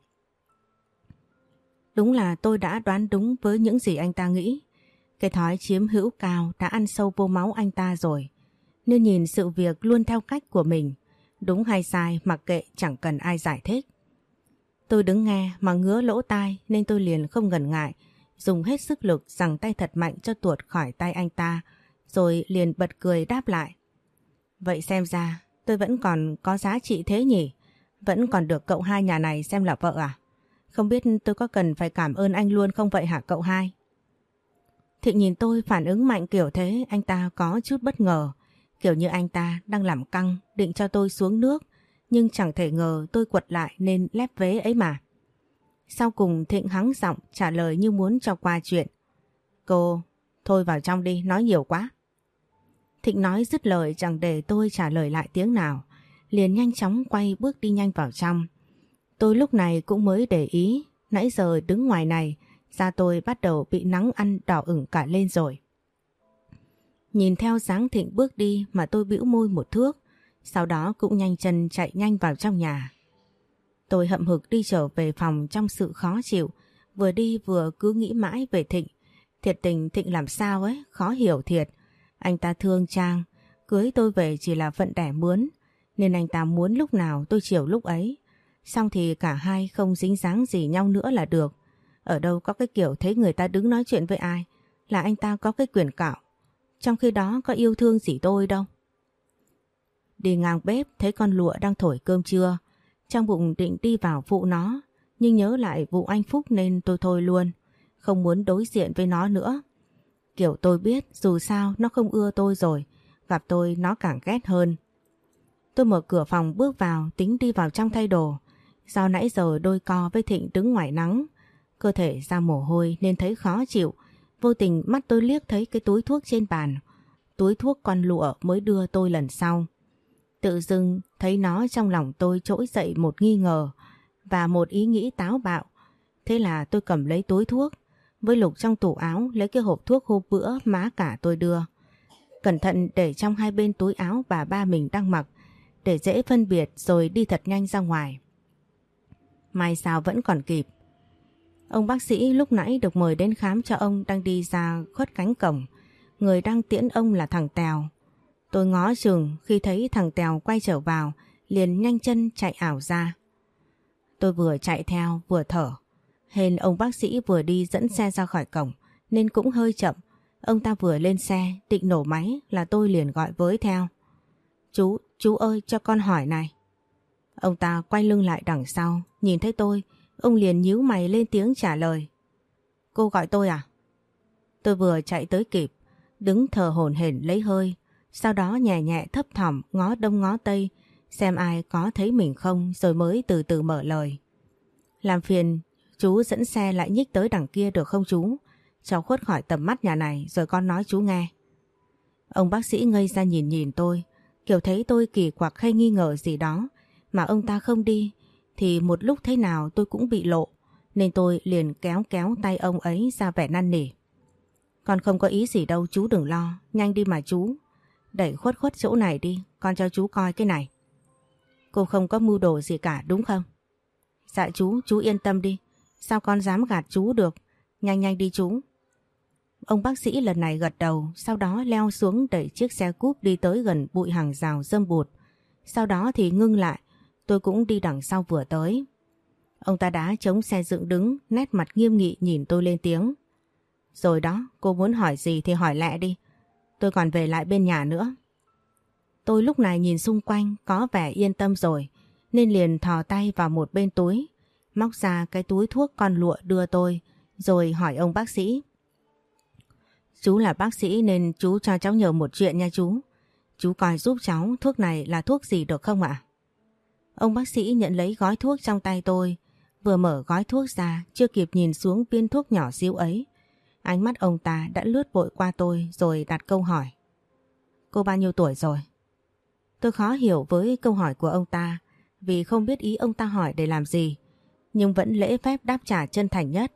Đúng là tôi đã đoán đúng với những gì anh ta nghĩ. Cái thói chiếm hữu cao đã ăn sâu vô máu anh ta rồi. Nên nhìn sự việc luôn theo cách của mình. Đúng hay sai mặc kệ, chẳng cần ai giải thích. Tôi đứng nghe mà ngứa lỗ tai nên tôi liền không ngần ngại, dùng hết sức lực giằng tay thật mạnh cho tuột khỏi tay anh ta, rồi liền bật cười đáp lại: vậy xem ra tôi vẫn còn có giá trị thế nhỉ? Vẫn còn được cậu hai nhà này xem là vợ à? Không biết tôi có cần phải cảm ơn anh luôn không vậy hả cậu hai? Thịnh nhìn tôi phản ứng mạnh kiểu thế, anh ta có chút bất ngờ. Kiểu như anh ta đang làm căng định cho tôi xuống nước, nhưng chẳng thể ngờ tôi quật lại nên lép vế ấy mà. Sau cùng Thịnh hắng giọng trả lời như muốn cho qua chuyện: cô, thôi vào trong đi, nói nhiều quá. Thịnh nói dứt lời chẳng để tôi trả lời lại tiếng nào, liền nhanh chóng quay bước đi nhanh vào trong. Tôi lúc này cũng mới để ý, nãy giờ đứng ngoài này, da tôi bắt đầu bị nắng ăn đỏ ửng cả lên rồi. Nhìn theo dáng Thịnh bước đi mà tôi bĩu môi một thước, sau đó cũng nhanh chân chạy nhanh vào trong nhà. Tôi hậm hực đi trở về phòng trong sự khó chịu, vừa đi vừa cứ nghĩ mãi về Thịnh. Thiệt tình Thịnh làm sao ấy, khó hiểu thiệt. Anh ta thương Trang, cưới tôi về chỉ là phận đẻ mướn, nên anh ta muốn lúc nào tôi chiều lúc ấy. Xong thì cả hai không dính dáng gì nhau nữa là được. Ở đâu có cái kiểu thấy người ta đứng nói chuyện với ai là anh ta có cái quyền cạo. Trong khi đó có yêu thương gì tôi đâu. Đi ngang bếp thấy con lụa đang thổi cơm trưa. Trong bụng định đi vào phụ nó, nhưng nhớ lại vụ anh Phúc nên tôi thôi luôn. Không muốn đối diện với nó nữa. Kiểu tôi biết dù sao nó không ưa tôi rồi, gặp tôi nó càng ghét hơn. Tôi mở cửa phòng bước vào tính đi vào trong thay đồ. Do nãy giờ đôi co với Thịnh đứng ngoài nắng, cơ thể ra mồ hôi nên thấy khó chịu. Vô tình mắt tôi liếc thấy cái túi thuốc trên bàn. Túi thuốc con lụa mới đưa tôi lần sau. Tự dưng thấy nó trong lòng tôi trỗi dậy một nghi ngờ và một ý nghĩ táo bạo. Thế là tôi cầm lấy túi thuốc, với lục trong tủ áo lấy cái hộp thuốc hôm bữa má cả tôi đưa. Cẩn thận để trong hai bên túi áo bà ba mình đang mặc, để dễ phân biệt rồi đi thật nhanh ra ngoài. May sao vẫn còn kịp. Ông bác sĩ lúc nãy được mời đến khám cho ông đang đi ra khuất cánh cổng. Người đang tiễn ông là thằng Tèo. Tôi ngó chừng khi thấy thằng Tèo quay trở vào, liền nhanh chân chạy ảo ra. Tôi vừa chạy theo vừa thở. Hên ông bác sĩ vừa đi dẫn xe ra khỏi cổng nên cũng hơi chậm. Ông ta vừa lên xe định nổ máy là tôi liền gọi với theo: Chú ơi, cho con hỏi này. Ông ta quay lưng lại đằng sau, nhìn thấy tôi, ông liền nhíu mày lên tiếng trả lời. Cô gọi tôi à? Tôi vừa chạy tới kịp, đứng thở hổn hển lấy hơi, sau đó nhẹ nhẹ thấp thỏm ngó đông ngó tây, xem ai có thấy mình không rồi mới từ từ mở lời. Làm phiền, chú dẫn xe lại nhích tới đằng kia được không chú? Cháu khuất khỏi tầm mắt nhà này rồi con nói chú nghe. Ông bác sĩ ngây ra nhìn nhìn tôi, kiểu thấy tôi kỳ quặc hay nghi ngờ gì đó, mà ông ta không đi thì một lúc thế nào tôi cũng bị lộ, nên tôi liền kéo kéo tay ông ấy ra vẻ năn nỉ. Con không có ý gì đâu chú, đừng lo, nhanh đi mà chú. Đẩy khuất khuất chỗ này đi, con cho chú coi cái này. Cô không có mưu đồ gì cả đúng không? Dạ chú yên tâm đi, sao con dám gạt chú được, nhanh nhanh đi chú. Ông bác sĩ lần này gật đầu, sau đó leo xuống đẩy chiếc xe cúp đi tới gần bụi hàng rào râm bụt. Sau đó thì ngưng lại, tôi cũng đi đằng sau vừa tới. Ông ta đá chống xe dựng đứng, nét mặt nghiêm nghị nhìn tôi lên tiếng. Rồi đó, cô muốn hỏi gì thì hỏi lẹ đi, tôi còn về lại bên nhà nữa. Tôi lúc này nhìn xung quanh có vẻ yên tâm rồi, nên liền thò tay vào một bên túi, móc ra cái túi thuốc con lụa đưa tôi, rồi hỏi ông bác sĩ. Chú là bác sĩ nên chú cho cháu nhờ một chuyện nha chú. Chú coi giúp cháu thuốc này là thuốc gì được không ạ? Ông bác sĩ nhận lấy gói thuốc trong tay tôi, vừa mở gói thuốc ra chưa kịp nhìn xuống viên thuốc nhỏ xíu ấy. Ánh mắt ông ta đã lướt vội qua tôi rồi đặt câu hỏi. Cô bao nhiêu tuổi rồi? Tôi khó hiểu với câu hỏi của ông ta vì không biết ý ông ta hỏi để làm gì, nhưng vẫn lễ phép đáp trả chân thành nhất.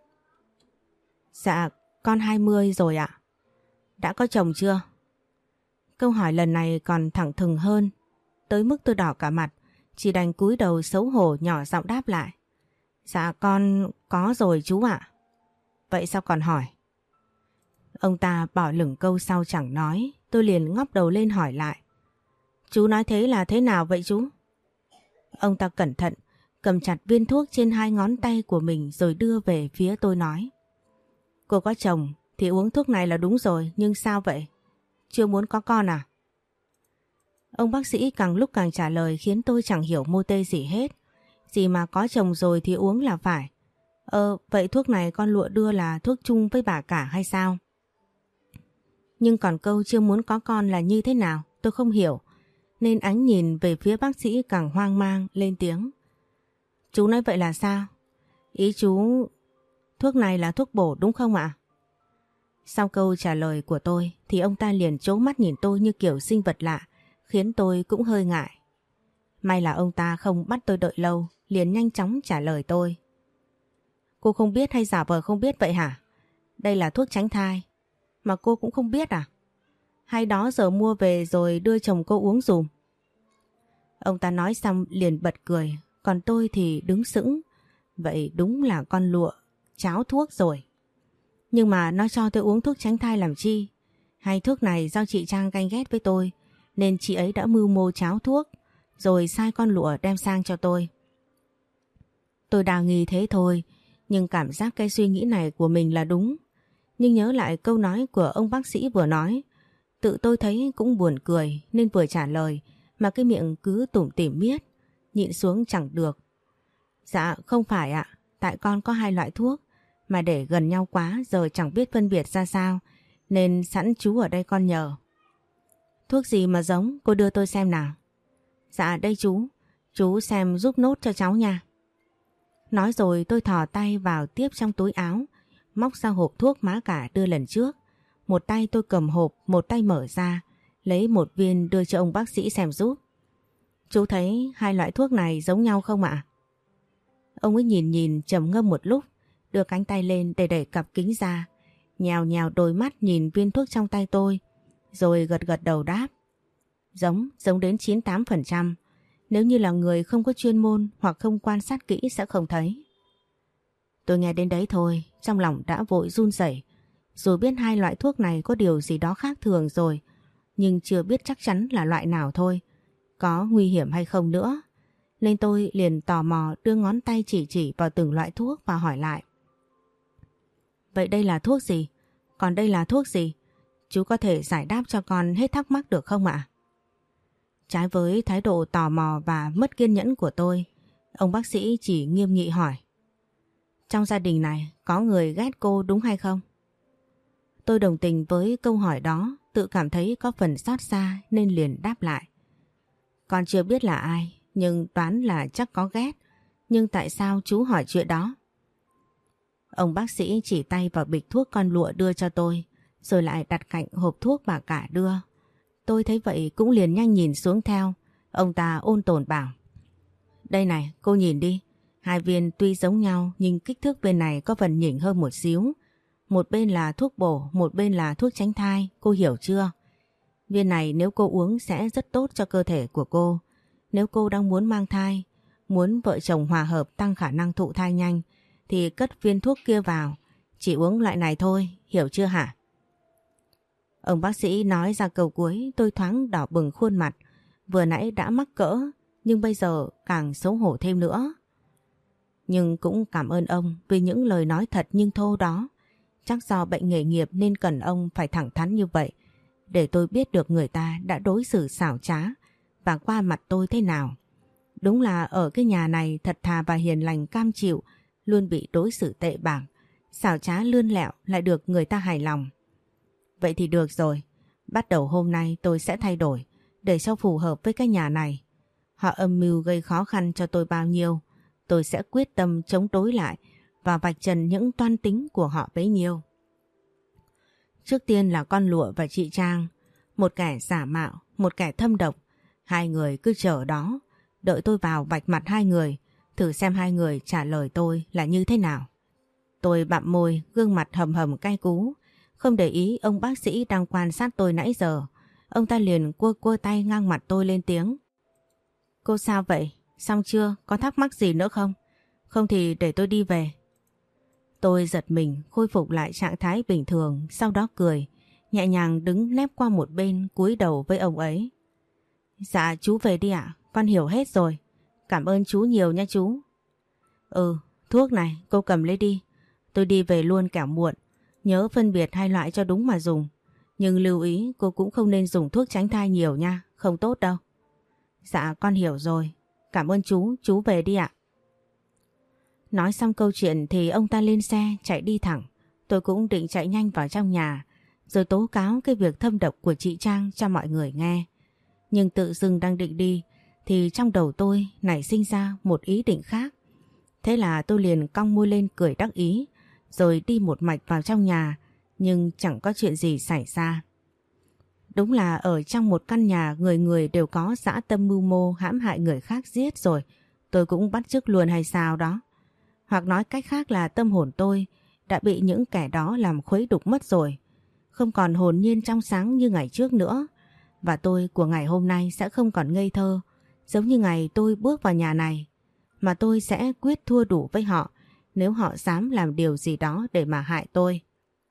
Dạ, con 20 rồi ạ. Đã có chồng chưa? Câu hỏi lần này còn thẳng thừng hơn, tới mức tôi đỏ cả mặt, chỉ đành cúi đầu xấu hổ nhỏ giọng đáp lại. Dạ con có rồi chú ạ. Vậy sao còn hỏi? Ông ta bỏ lửng câu sau chẳng nói, tôi liền ngóc đầu lên hỏi lại. Chú nói thế là thế nào vậy chú? Ông ta cẩn thận cầm chặt viên thuốc trên hai ngón tay của mình rồi đưa về phía tôi nói. Cô có chồng thì uống thuốc này là đúng rồi, nhưng sao vậy? Chưa muốn có con à? Ông bác sĩ càng lúc càng trả lời khiến tôi chẳng hiểu mô tê gì hết. Gì mà có chồng rồi thì uống là phải. Vậy thuốc này con lụa đưa là thuốc chung với bà cả hay sao? Nhưng còn câu chưa muốn có con là như thế nào? Tôi không hiểu. Nên ánh nhìn về phía bác sĩ càng hoang mang lên tiếng. Chú nói vậy là sao? Ý chú thuốc này là thuốc bổ đúng không ạ? Sau câu trả lời của tôi thì ông ta liền trố mắt nhìn tôi như kiểu sinh vật lạ, khiến tôi cũng hơi ngại. May là ông ta không bắt tôi đợi lâu, liền nhanh chóng trả lời tôi. Cô không biết hay giả vờ không biết vậy hả? Đây là thuốc tránh thai. Mà cô cũng không biết à? Hay đó giờ mua về rồi đưa chồng cô uống dùm? Ông ta nói xong liền bật cười, còn tôi thì đứng sững. Vậy đúng là con lụa cháo thuốc rồi. Nhưng mà nó cho tôi uống thuốc tránh thai làm chi? Hay thuốc này do chị Trang ganh ghét với tôi, nên chị ấy đã mưu mô cháo thuốc, rồi sai con lụa đem sang cho tôi. Tôi đa nghi thế thôi, nhưng cảm giác cái suy nghĩ này của mình là đúng. Nhưng nhớ lại câu nói của ông bác sĩ vừa nói, tự tôi thấy cũng buồn cười nên vừa trả lời mà cái miệng cứ tủm tỉm miết, nhịn xuống chẳng được. Dạ không phải ạ, tại con có hai loại thuốc mà để gần nhau quá giờ chẳng biết phân biệt ra sao, nên sẵn chú ở đây con nhờ. Thuốc gì mà giống, cô đưa tôi xem nào. Dạ đây chú xem giúp nốt cho cháu nha. Nói rồi tôi thò tay vào tiếp trong túi áo, móc ra hộp thuốc má cả đưa lần trước. Một tay tôi cầm hộp, một tay mở ra, lấy một viên đưa cho ông bác sĩ xem giúp. Chú thấy hai loại thuốc này giống nhau không ạ? Ông ấy nhìn nhìn trầm ngâm một lúc, đưa cánh tay lên để đẩy cặp kính ra, nhào nhào đôi mắt nhìn viên thuốc trong tay tôi, rồi gật gật đầu đáp. Giống đến 98%, nếu như là người không có chuyên môn hoặc không quan sát kỹ sẽ không thấy. Tôi nghe đến đấy thôi, trong lòng đã vội run rẩy. Dù biết hai loại thuốc này có điều gì đó khác thường rồi, nhưng chưa biết chắc chắn là loại nào thôi, có nguy hiểm hay không nữa. Nên tôi liền tò mò đưa ngón tay chỉ vào từng loại thuốc và hỏi lại. Vậy đây là thuốc gì? Còn đây là thuốc gì? Chú có thể giải đáp cho con hết thắc mắc được không ạ? Trái với thái độ tò mò và mất kiên nhẫn của tôi, ông bác sĩ chỉ nghiêm nghị hỏi. Trong gia đình này có người ghét cô đúng hay không? Tôi đồng tình với câu hỏi đó, tự cảm thấy có phần xót xa nên liền đáp lại. Con chưa biết là ai, nhưng đoán là chắc có ghét. Nhưng tại sao chú hỏi chuyện đó? Ông bác sĩ chỉ tay vào bịch thuốc con lụa đưa cho tôi, rồi lại đặt cạnh hộp thuốc bà cả đưa. Tôi thấy vậy cũng liền nhanh nhìn xuống theo. Ông ta ôn tồn bảo. Đây này, cô nhìn đi. Hai viên tuy giống nhau nhưng kích thước bên này có phần nhỉnh hơn một xíu. Một bên là thuốc bổ, một bên là thuốc tránh thai, cô hiểu chưa? Viên này nếu cô uống sẽ rất tốt cho cơ thể của cô. Nếu cô đang muốn mang thai, muốn vợ chồng hòa hợp tăng khả năng thụ thai nhanh, thì cất viên thuốc kia vào. Chỉ uống loại này thôi, hiểu chưa hả? Ông bác sĩ nói ra câu cuối, tôi thoáng đỏ bừng khuôn mặt. Vừa nãy đã mắc cỡ, nhưng bây giờ càng xấu hổ thêm nữa. Nhưng cũng cảm ơn ông vì những lời nói thật nhưng thô đó. Chắc do bệnh nghề nghiệp nên cần ông phải thẳng thắn như vậy, để tôi biết được người ta đã đối xử xảo trá và qua mặt tôi thế nào. Đúng là ở cái nhà này thật thà và hiền lành cam chịu, luôn bị đối xử tệ bạc, xảo trá lươn lẹo lại được người ta hài lòng. Vậy thì được rồi, bắt đầu hôm nay tôi sẽ thay đổi để cho phù hợp với cái nhà này. Họ âm mưu gây khó khăn cho tôi bao nhiêu, tôi sẽ quyết tâm chống đối lại và vạch trần những toan tính của họ bấy nhiêu. Trước tiên là con lụa và chị Trang, một kẻ giả mạo, một kẻ thâm độc. Hai người cứ chờ đó, đợi tôi vào vạch mặt hai người, thử xem hai người trả lời tôi là như thế nào. Tôi bặm môi, gương mặt hầm hầm cay cú, không để ý ông bác sĩ đang quan sát tôi nãy giờ. Ông ta liền cua cua tay ngang mặt tôi lên tiếng. Cô sao vậy? Xong chưa? Có thắc mắc gì nữa không? Không thì để tôi đi về. Tôi giật mình, khôi phục lại trạng thái bình thường, sau đó cười, nhẹ nhàng đứng nép qua một bên cúi đầu với ông ấy. Dạ chú về đi ạ, con hiểu hết rồi. Cảm ơn chú nhiều nha chú. Thuốc này cô cầm lấy đi. Tôi đi về luôn kẻo muộn. Nhớ phân biệt hai loại cho đúng mà dùng. Nhưng lưu ý cô cũng không nên dùng thuốc tránh thai nhiều nha, không tốt đâu. Dạ con hiểu rồi. Cảm ơn chú về đi ạ. Nói xong câu chuyện thì ông ta lên xe chạy đi thẳng. Tôi cũng định chạy nhanh vào trong nhà rồi tố cáo cái việc thâm độc của chị Trang cho mọi người nghe. Nhưng tự dưng đang định đi thì trong đầu tôi nảy sinh ra một ý định khác. Thế là tôi liền cong môi lên cười đắc ý rồi đi một mạch vào trong nhà, nhưng chẳng có chuyện gì xảy ra. Đúng là ở trong một căn nhà người người đều có dã tâm mưu mô hãm hại người khác giết rồi, tôi cũng bắt chước luôn hay sao đó. Hoặc nói cách khác là tâm hồn tôi đã bị những kẻ đó làm khuấy đục mất rồi, không còn hồn nhiên trong sáng như ngày trước nữa. Và tôi của ngày hôm nay sẽ không còn ngây thơ giống như ngày tôi bước vào nhà này, mà tôi sẽ quyết thua đủ với họ nếu họ dám làm điều gì đó để mà hại tôi.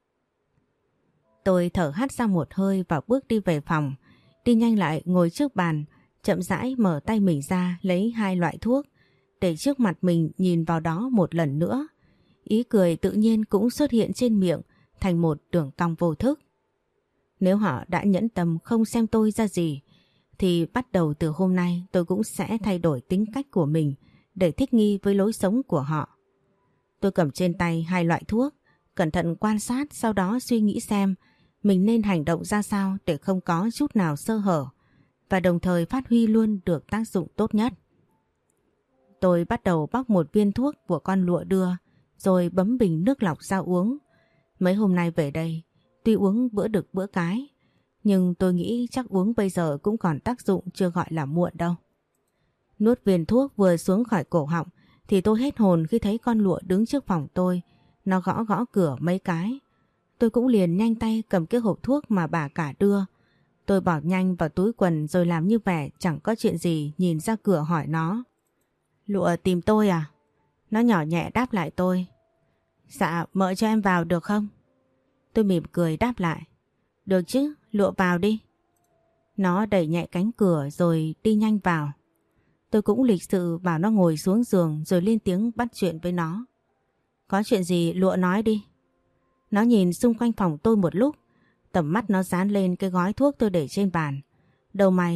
Tôi thở hắt ra một hơi và bước đi về phòng, đi nhanh lại ngồi trước bàn, chậm rãi mở tay mình ra lấy hai loại thuốc, để trước mặt mình nhìn vào đó một lần nữa. Ý cười tự nhiên cũng xuất hiện trên miệng thành một đường cong vô thức. Nếu họ đã nhẫn tâm không xem tôi ra gì, thì bắt đầu từ hôm nay tôi cũng sẽ thay đổi tính cách của mình để thích nghi với lối sống của họ. Tôi cầm trên tay hai loại thuốc, cẩn thận quan sát, sau đó suy nghĩ xem mình nên hành động ra sao để không có chút nào sơ hở và đồng thời phát huy luôn được tác dụng tốt nhất. Tôi bắt đầu bóc một viên thuốc của con lụa đưa, rồi bấm bình nước lọc ra uống. Mấy hôm nay về đây, tuy uống bữa đực bữa cái, nhưng tôi nghĩ chắc uống bây giờ cũng còn tác dụng, chưa gọi là muộn đâu. Nuốt viên thuốc vừa xuống khỏi cổ họng thì tôi hết hồn khi thấy con lụa đứng trước phòng tôi. Nó gõ gõ cửa mấy cái. Tôi cũng liền nhanh tay cầm cái hộp thuốc mà bà cả đưa. Tôi bỏ nhanh vào túi quần rồi làm như vẻ chẳng có chuyện gì, nhìn ra cửa hỏi nó. Lụa tìm tôi à? Nó nhỏ nhẹ đáp lại tôi. Dạ, mợ cho em vào được không? Tôi mỉm cười đáp lại. Được chứ, Lụa vào đi. Nó đẩy nhẹ cánh cửa rồi đi nhanh vào. Tôi cũng lịch sự bảo nó ngồi xuống giường rồi lên tiếng bắt chuyện với nó. Có chuyện gì Lụa nói đi. Nó nhìn xung quanh phòng tôi một lúc, tầm mắt nó dán lên cái gói thuốc tôi để trên bàn. Đầu mày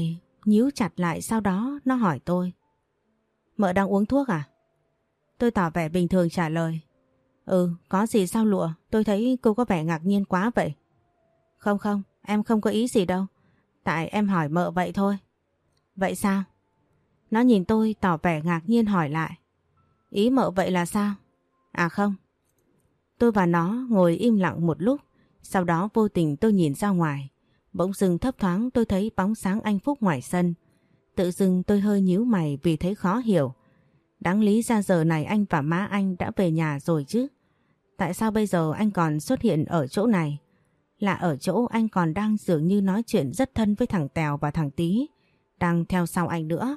nhíu chặt lại, sau đó nó hỏi tôi. Mợ đang uống thuốc à? Tôi tỏ vẻ bình thường trả lời. Ừ, có gì sao Lụa? Tôi thấy cô có vẻ ngạc nhiên quá vậy. Không không, em không có ý gì đâu. Tại em hỏi mợ vậy thôi. Vậy sao? Nó nhìn tôi tỏ vẻ ngạc nhiên hỏi lại. Ý mợ vậy là sao? À không. Tôi và nó ngồi im lặng một lúc. Sau đó vô tình tôi nhìn ra ngoài. Bỗng dưng thấp thoáng tôi thấy bóng sáng anh Phúc ngoài sân. Tự dưng tôi hơi nhíu mày vì thấy khó hiểu. Đáng lý ra giờ này anh và má anh đã về nhà rồi chứ. Tại sao bây giờ anh còn xuất hiện ở chỗ này? Là ở chỗ anh còn đang dường như nói chuyện rất thân với thằng Tèo và thằng Tí, đang theo sau anh nữa.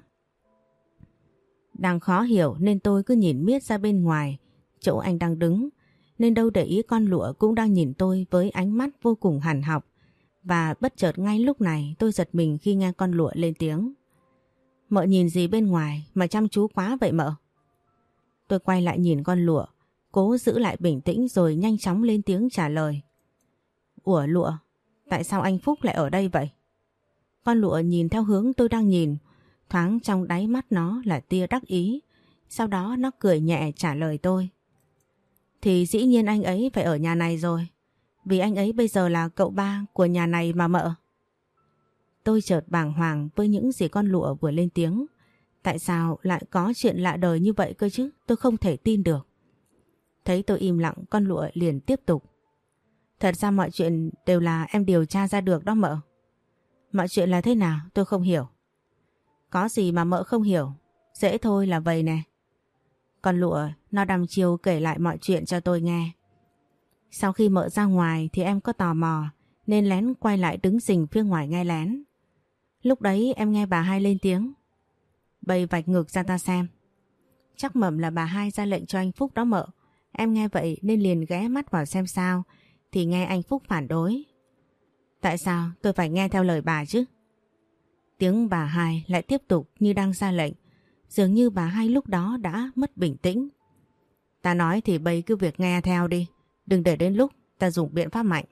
Đang khó hiểu nên tôi cứ nhìn miết ra bên ngoài, chỗ anh đang đứng, nên đâu để ý con Lụa cũng đang nhìn tôi với ánh mắt vô cùng hằn học. Và bất chợt ngay lúc này tôi giật mình khi nghe con Lụa lên tiếng. Mợ nhìn gì bên ngoài mà chăm chú quá vậy mợ? Tôi quay lại nhìn con Lụa, cố giữ lại bình tĩnh rồi nhanh chóng lên tiếng trả lời. Ủa Lụa, tại sao anh Phúc lại ở đây vậy? Con Lụa nhìn theo hướng tôi đang nhìn, thoáng trong đáy mắt nó là tia đắc ý. Sau đó nó cười nhẹ trả lời tôi. Thì dĩ nhiên anh ấy phải ở nhà này rồi, vì anh ấy bây giờ là cậu ba của nhà này mà mợ. Tôi chợt bàng hoàng với những gì con Lụa vừa lên tiếng. Tại sao lại có chuyện lạ đời như vậy cơ chứ? Tôi không thể tin được. Thấy tôi im lặng, con Lụa liền tiếp tục. Thật ra mọi chuyện đều là em điều tra ra được đó mợ. Mọi chuyện là thế nào? Tôi không hiểu. Có gì mà mợ không hiểu? Dễ thôi là vậy nè. Con Lụa nó đăm chiêu kể lại mọi chuyện cho tôi nghe. Sau khi mợ ra ngoài thì em có tò mò nên lén quay lại đứng rình phía ngoài nghe lén. Lúc đấy em nghe bà hai lên tiếng. Bày vạch ngực ra ta xem. Chắc mẩm là bà hai ra lệnh cho anh Phúc đó mợ. Em nghe vậy nên liền ghé mắt vào xem sao, thì nghe anh Phúc phản đối. Tại sao tôi phải nghe theo lời bà chứ? Tiếng bà hai lại tiếp tục như đang ra lệnh. Dường như bà hai lúc đó đã mất bình tĩnh. Ta nói thì bây cứ việc nghe theo đi. Đừng để đến lúc ta dùng biện pháp mạnh.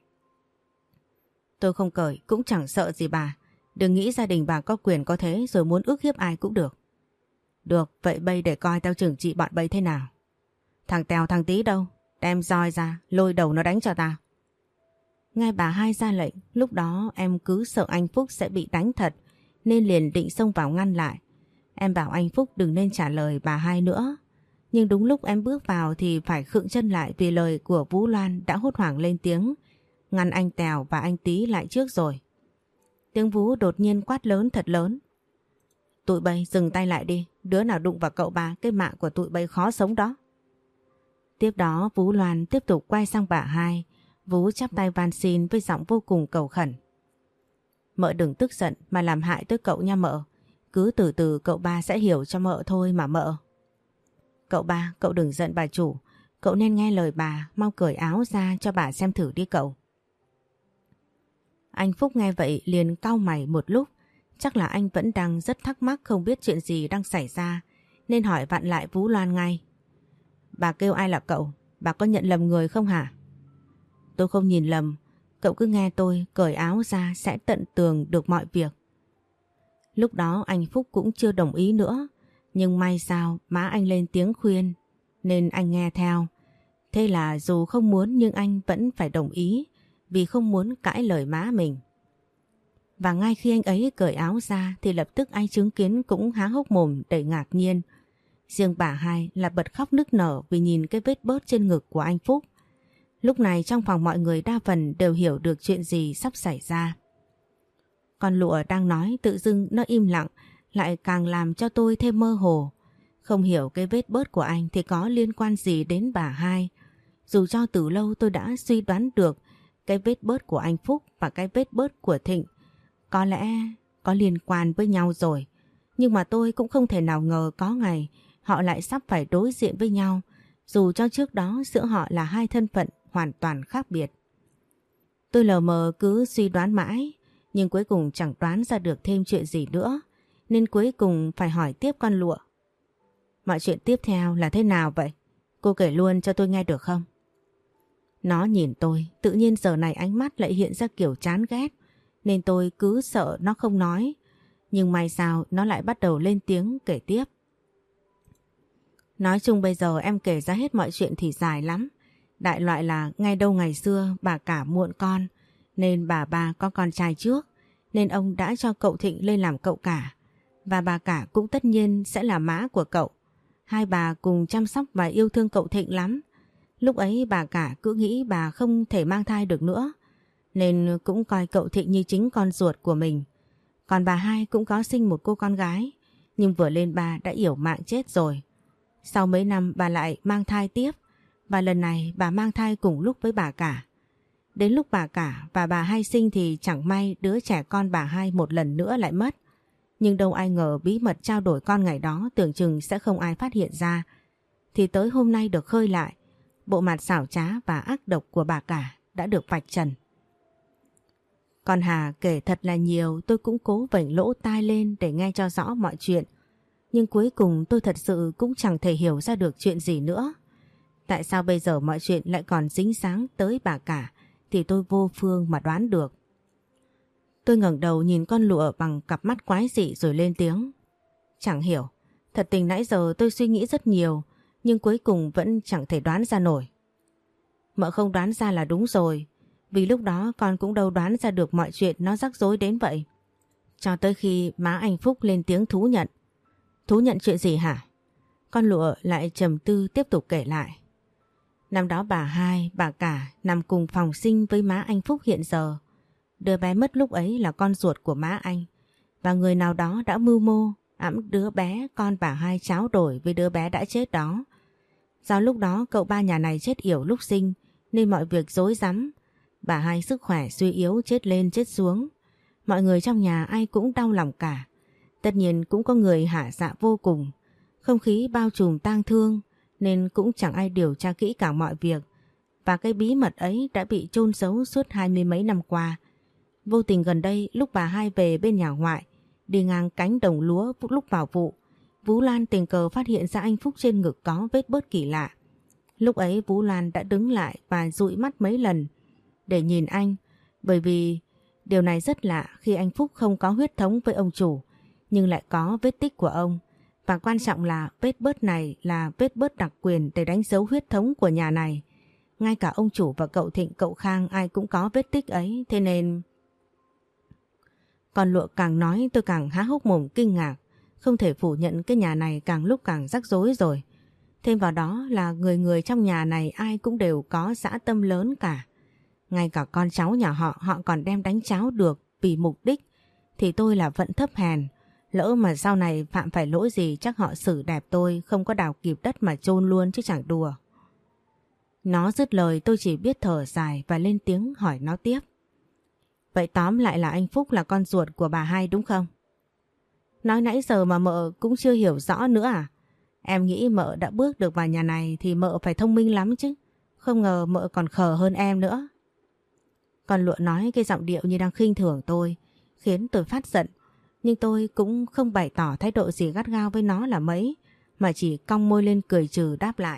Tôi không cởi cũng chẳng sợ gì bà. Đừng nghĩ gia đình bà có quyền có thế rồi muốn ức hiếp ai cũng được. Được, vậy bây để coi tao trừng trị bọn bây thế nào. Thằng Tèo thằng Tí đâu? Đem roi ra, lôi đầu nó đánh cho ta. Nghe bà hai ra lệnh, lúc đó em cứ sợ anh Phúc sẽ bị đánh thật, nên liền định xông vào ngăn lại. Em bảo anh Phúc đừng nên trả lời bà hai nữa. Nhưng đúng lúc em bước vào thì phải khựng chân lại vì lời của Vũ Loan đã hốt hoảng lên tiếng, ngăn anh Tèo và anh Tí lại trước rồi. Tiếng Vũ đột nhiên quát lớn thật lớn. Tụi bay dừng tay lại đi, đứa nào đụng vào cậu ba cái mạng của tụi bay khó sống đó. Tiếp đó Vũ Loan tiếp tục quay sang bà hai. Vũ chắp tay van xin với giọng vô cùng cầu khẩn. Mợ đừng tức giận mà làm hại tới cậu nha mợ. Cứ từ từ cậu ba sẽ hiểu cho mợ thôi mà mợ. Cậu ba, cậu đừng giận bà chủ. Cậu nên nghe lời bà, mau cởi áo ra cho bà xem thử đi cậu. Anh Phúc nghe vậy liền cau mày một lúc. Chắc là anh vẫn đang rất thắc mắc không biết chuyện gì đang xảy ra, nên hỏi vặn lại Vũ Loan ngay. Bà kêu ai là cậu? Bà có nhận lầm người không hả? Tôi không nhìn lầm. Cậu cứ nghe tôi cởi áo ra sẽ tận tường được mọi việc. Lúc đó anh Phúc cũng chưa đồng ý nữa. Nhưng may sao má anh lên tiếng khuyên nên anh nghe theo. Thế là dù không muốn nhưng anh vẫn phải đồng ý vì không muốn cãi lời má mình. Và ngay khi anh ấy cởi áo ra thì lập tức ai chứng kiến cũng há hốc mồm đầy ngạc nhiên. Riêng bà hai là bật khóc nức nở vì nhìn cái vết bớt trên ngực của anh Phúc. Lúc này trong phòng mọi người đa phần đều hiểu được chuyện gì sắp xảy ra. Con Lụa đang nói tự dưng nó im lặng lại càng làm cho tôi thêm mơ hồ. Không hiểu cái vết bớt của anh thì có liên quan gì đến bà hai. Dù cho từ lâu tôi đã suy đoán được cái vết bớt của anh Phúc và cái vết bớt của Thịnh có lẽ có liên quan với nhau rồi. Nhưng mà tôi cũng không thể nào ngờ có ngày họ lại sắp phải đối diện với nhau, dù cho trước đó giữa họ là hai thân phận hoàn toàn khác biệt. Tôi lờ mờ cứ suy đoán mãi, nhưng cuối cùng chẳng đoán ra được thêm chuyện gì nữa, nên cuối cùng phải hỏi tiếp con Lụa. Mọi chuyện tiếp theo là thế nào vậy? Cô kể luôn cho tôi nghe được không? Nó nhìn tôi, tự nhiên giờ này ánh mắt lại hiện ra kiểu chán ghét, nên tôi cứ sợ nó không nói. Nhưng may sao nó lại bắt đầu lên tiếng kể tiếp. Nói chung bây giờ em kể ra hết mọi chuyện thì dài lắm. Đại loại là ngay đâu ngày xưa bà cả muộn con, nên bà có con trai trước, nên ông đã cho cậu Thịnh lên làm cậu cả. Và bà cả cũng tất nhiên sẽ là má của cậu. Hai bà cùng chăm sóc và yêu thương cậu Thịnh lắm. Lúc ấy bà cả cứ nghĩ bà không thể mang thai được nữa, nên cũng coi cậu Thịnh như chính con ruột của mình. Còn bà hai cũng có sinh một cô con gái, nhưng vừa lên bà đã yểu mạng chết rồi. Sau mấy năm bà lại mang thai tiếp, và lần này bà mang thai cùng lúc với bà cả. Đến lúc bà cả và bà hai sinh thì chẳng may đứa trẻ con bà hai một lần nữa lại mất. Nhưng đâu ai ngờ bí mật trao đổi con ngày đó tưởng chừng sẽ không ai phát hiện ra, thì tới hôm nay được khơi lại. Bộ mặt xảo trá và ác độc của bà cả đã được vạch trần. Còn Hà kể thật là nhiều, tôi cũng cố vểnh lỗ tai lên để nghe cho rõ mọi chuyện. Nhưng cuối cùng tôi thật sự cũng chẳng thể hiểu ra được chuyện gì nữa. Tại sao bây giờ mọi chuyện lại còn dính dáng tới bà cả thì tôi vô phương mà đoán được. Tôi ngẩng đầu nhìn con lụa bằng cặp mắt quái dị rồi lên tiếng. Chẳng hiểu, thật tình nãy giờ tôi suy nghĩ rất nhiều, nhưng cuối cùng vẫn chẳng thể đoán ra nổi. Mợ không đoán ra là đúng rồi, vì lúc đó con cũng đâu đoán ra được mọi chuyện nó rắc rối đến vậy. Cho tới khi má anh Phúc lên tiếng thú nhận. Thú nhận chuyện gì hả? Con lụa lại trầm tư tiếp tục kể lại. Năm đó bà hai, bà cả nằm cùng phòng sinh với má anh Phúc hiện giờ. Đứa bé mất lúc ấy là con ruột của má anh, và người nào đó đã mưu mô ẵm đứa bé con bà hai tráo đổi với đứa bé đã chết đó. Do lúc đó cậu ba nhà này chết yểu lúc sinh nên mọi việc rối rắm. Bà hai sức khỏe suy yếu, chết lên chết xuống. Mọi người trong nhà ai cũng đau lòng cả. Tất nhiên cũng có người hả dạ vô cùng. Không khí bao trùm tang thương nên cũng chẳng ai điều tra kỹ cả mọi việc. Và cái bí mật ấy đã bị chôn giấu suốt 20 mấy năm qua. Vô tình gần đây lúc bà hai về bên nhà ngoại, đi ngang cánh đồng lúa lúc vào vụ, Vũ Lan tình cờ phát hiện ra anh Phúc trên ngực có vết bớt kỳ lạ. Lúc ấy Vũ Lan đã đứng lại và dụi mắt mấy lần để nhìn anh, bởi vì điều này rất lạ khi anh Phúc không có huyết thống với ông chủ, nhưng lại có vết tích của ông. Và quan trọng là vết bớt này là vết bớt đặc quyền để đánh dấu huyết thống của nhà này. Ngay cả ông chủ và cậu Thịnh, cậu Khang ai cũng có vết tích ấy, thế nên... Còn lụa càng nói tôi càng há hốc mồm kinh ngạc. Không thể phủ nhận cái nhà này càng lúc càng rắc rối rồi. Thêm vào đó là người người trong nhà này ai cũng đều có dã tâm lớn cả. Ngay cả con cháu nhà họ còn đem đánh cháo được vì mục đích. Thì tôi là vận thấp hèn. Lỡ mà sau này phạm phải lỗi gì chắc họ xử đẹp tôi không có đào kịp đất mà chôn luôn chứ chẳng đùa. Nó dứt lời tôi chỉ biết thở dài và lên tiếng hỏi nó tiếp. Vậy tóm lại là anh Phúc là con ruột của bà hai đúng không? Nói nãy giờ mà mợ cũng chưa hiểu rõ nữa à? Em nghĩ mợ đã bước được vào nhà này thì mợ phải thông minh lắm chứ. Không ngờ mợ còn khờ hơn em nữa. Con lụa nói cái giọng điệu như đang khinh thường tôi, khiến tôi phát giận. Nhưng tôi cũng không bày tỏ thái độ gì gắt gao với nó là mấy, mà chỉ cong môi lên cười trừ đáp lại.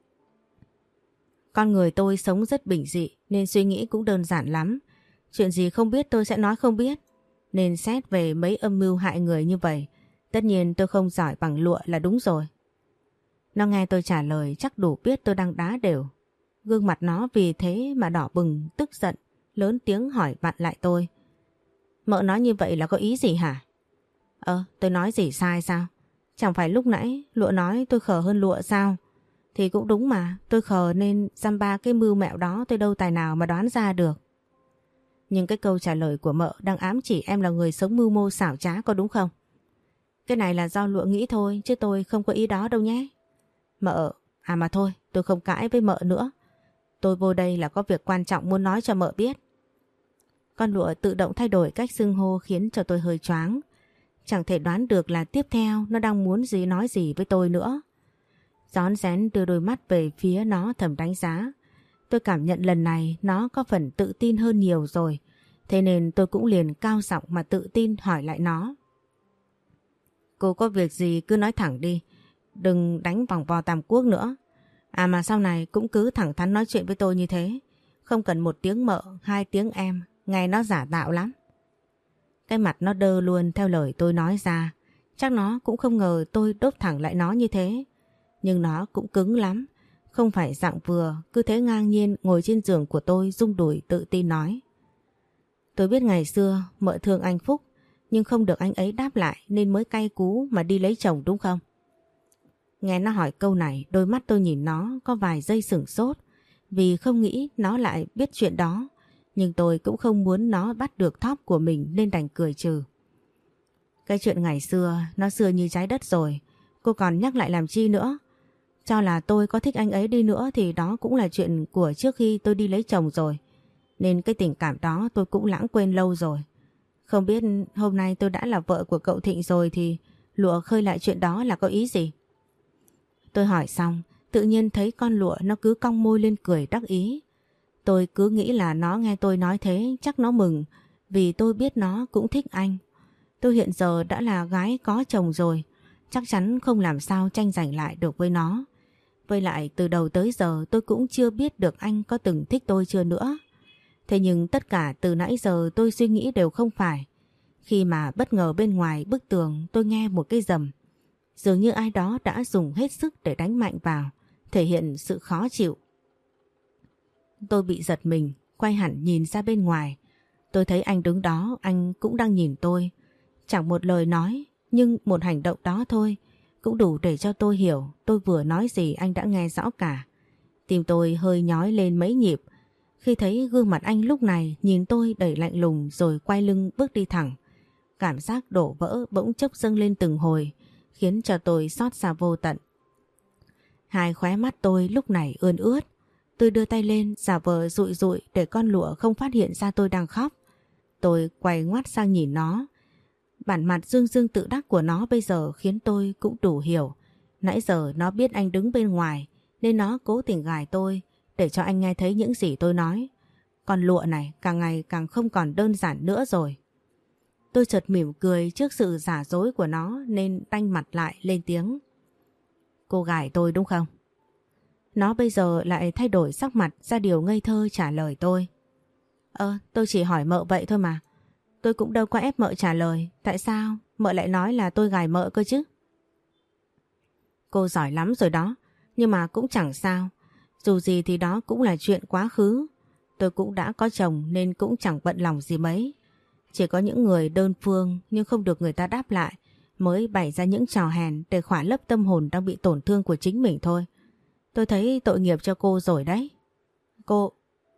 Con người tôi sống rất bình dị nên suy nghĩ cũng đơn giản lắm. Chuyện gì không biết tôi sẽ nói không biết. Nên xét về mấy âm mưu hại người như vậy, tất nhiên tôi không giỏi bằng lụa là đúng rồi. Nó nghe tôi trả lời chắc đủ biết tôi đang đá đều. Gương mặt nó vì thế mà đỏ bừng, tức giận, lớn tiếng hỏi vặn lại tôi. Mợ nói như vậy là có ý gì hả? Tôi nói gì sai sao? Chẳng phải lúc nãy lụa nói tôi khờ hơn lụa sao? Thì cũng đúng mà, tôi khờ nên dăm ba cái mưu mẹo đó tôi đâu tài nào mà đoán ra được. Nhưng cái câu trả lời của mợ đang ám chỉ em là người sống mưu mô xảo trá có đúng không? Cái này là do lụa nghĩ thôi chứ tôi không có ý đó đâu nhé. Mợ, mà thôi tôi không cãi với mợ nữa. Tôi vô đây là có việc quan trọng muốn nói cho mợ biết. Con lụa tự động thay đổi cách xưng hô khiến cho tôi hơi choáng. Chẳng thể đoán được là tiếp theo nó đang muốn gì nói gì với tôi nữa. Rón rén đưa đôi mắt về phía nó thầm đánh giá. Tôi cảm nhận lần này nó có phần tự tin hơn nhiều rồi. Thế nên tôi cũng liền cao giọng mà tự tin hỏi lại nó. Cô có việc gì cứ nói thẳng đi. Đừng đánh vòng vo tam quốc nữa. Mà sau này cũng cứ thẳng thắn nói chuyện với tôi như thế. Không cần một tiếng mợ, hai tiếng em. Nghe nó giả tạo lắm. Cái mặt nó đơ luôn theo lời tôi nói ra. Chắc nó cũng không ngờ tôi đốt thẳng lại nó như thế. Nhưng nó cũng cứng lắm. Không phải dạng vừa, cứ thế ngang nhiên ngồi trên giường của tôi rung đùi tự tin nói. Tôi biết ngày xưa mợ thương anh Phúc, nhưng không được anh ấy đáp lại nên mới cay cú mà đi lấy chồng đúng không? Nghe nó hỏi câu này, đôi mắt tôi nhìn nó có vài giây sửng sốt vì không nghĩ nó lại biết chuyện đó. Nhưng tôi cũng không muốn nó bắt được thóp của mình nên đành cười trừ. Cái chuyện ngày xưa nó xưa như trái đất rồi, cô còn nhắc lại làm chi nữa? Cho là tôi có thích anh ấy đi nữa thì đó cũng là chuyện của trước khi tôi đi lấy chồng rồi. Nên cái tình cảm đó tôi cũng lãng quên lâu rồi. Không biết hôm nay tôi đã là vợ của cậu Thịnh rồi thì Lụa khơi lại chuyện đó là có ý gì? Tôi hỏi xong, tự nhiên thấy con Lụa nó cứ cong môi lên cười đắc ý. Tôi cứ nghĩ là nó nghe tôi nói thế chắc nó mừng vì tôi biết nó cũng thích anh. Tôi hiện giờ đã là gái có chồng rồi, chắc chắn không làm sao tranh giành lại được với nó. Với lại từ đầu tới giờ tôi cũng chưa biết được anh có từng thích tôi chưa nữa. Thế nhưng tất cả từ nãy giờ tôi suy nghĩ đều không phải. Khi mà bất ngờ bên ngoài bức tường tôi nghe một cái rầm. Dường như ai đó đã dùng hết sức để đánh mạnh vào, thể hiện sự khó chịu. Tôi bị giật mình, quay hẳn nhìn ra bên ngoài. Tôi thấy anh đứng đó, anh cũng đang nhìn tôi. Chẳng một lời nói, nhưng một hành động đó thôi cũng đủ để cho tôi hiểu tôi vừa nói gì anh đã nghe rõ cả. Tim tôi hơi nhói lên mấy nhịp khi thấy gương mặt anh lúc này nhìn tôi đầy lạnh lùng rồi quay lưng bước đi thẳng. Cảm giác đổ vỡ bỗng chốc dâng lên từng hồi, khiến cho tôi xót xa vô tận. Hai khóe mắt tôi lúc này ươn ướt. Tôi đưa tay lên giả vờ dụi dụi để con Lụa không phát hiện ra tôi đang khóc. Tôi quay ngoắt sang nhìn nó. Bản mặt dương dương tự đắc của nó bây giờ khiến tôi cũng đủ hiểu. Nãy giờ nó biết anh đứng bên ngoài nên nó cố tình gài tôi để cho anh nghe thấy những gì tôi nói. Con Lụa này càng ngày càng không còn đơn giản nữa rồi. Tôi chợt mỉm cười trước sự giả dối của nó nên đanh mặt lại lên tiếng. Cô gài tôi đúng không? Nó bây giờ lại thay đổi sắc mặt ra điều ngây thơ trả lời tôi. Tôi chỉ hỏi mợ vậy thôi mà. Tôi cũng đâu có ép mợ trả lời. Tại sao mợ lại nói là tôi gài mợ cơ chứ? Cô giỏi lắm rồi đó. Nhưng mà cũng chẳng sao. Dù gì thì đó cũng là chuyện quá khứ. Tôi cũng đã có chồng nên cũng chẳng bận lòng gì mấy. Chỉ có những người đơn phương nhưng không được người ta đáp lại mới bày ra những trò hèn để khỏa lấp tâm hồn đang bị tổn thương của chính mình thôi. Tôi thấy tội nghiệp cho cô rồi đấy. Cô...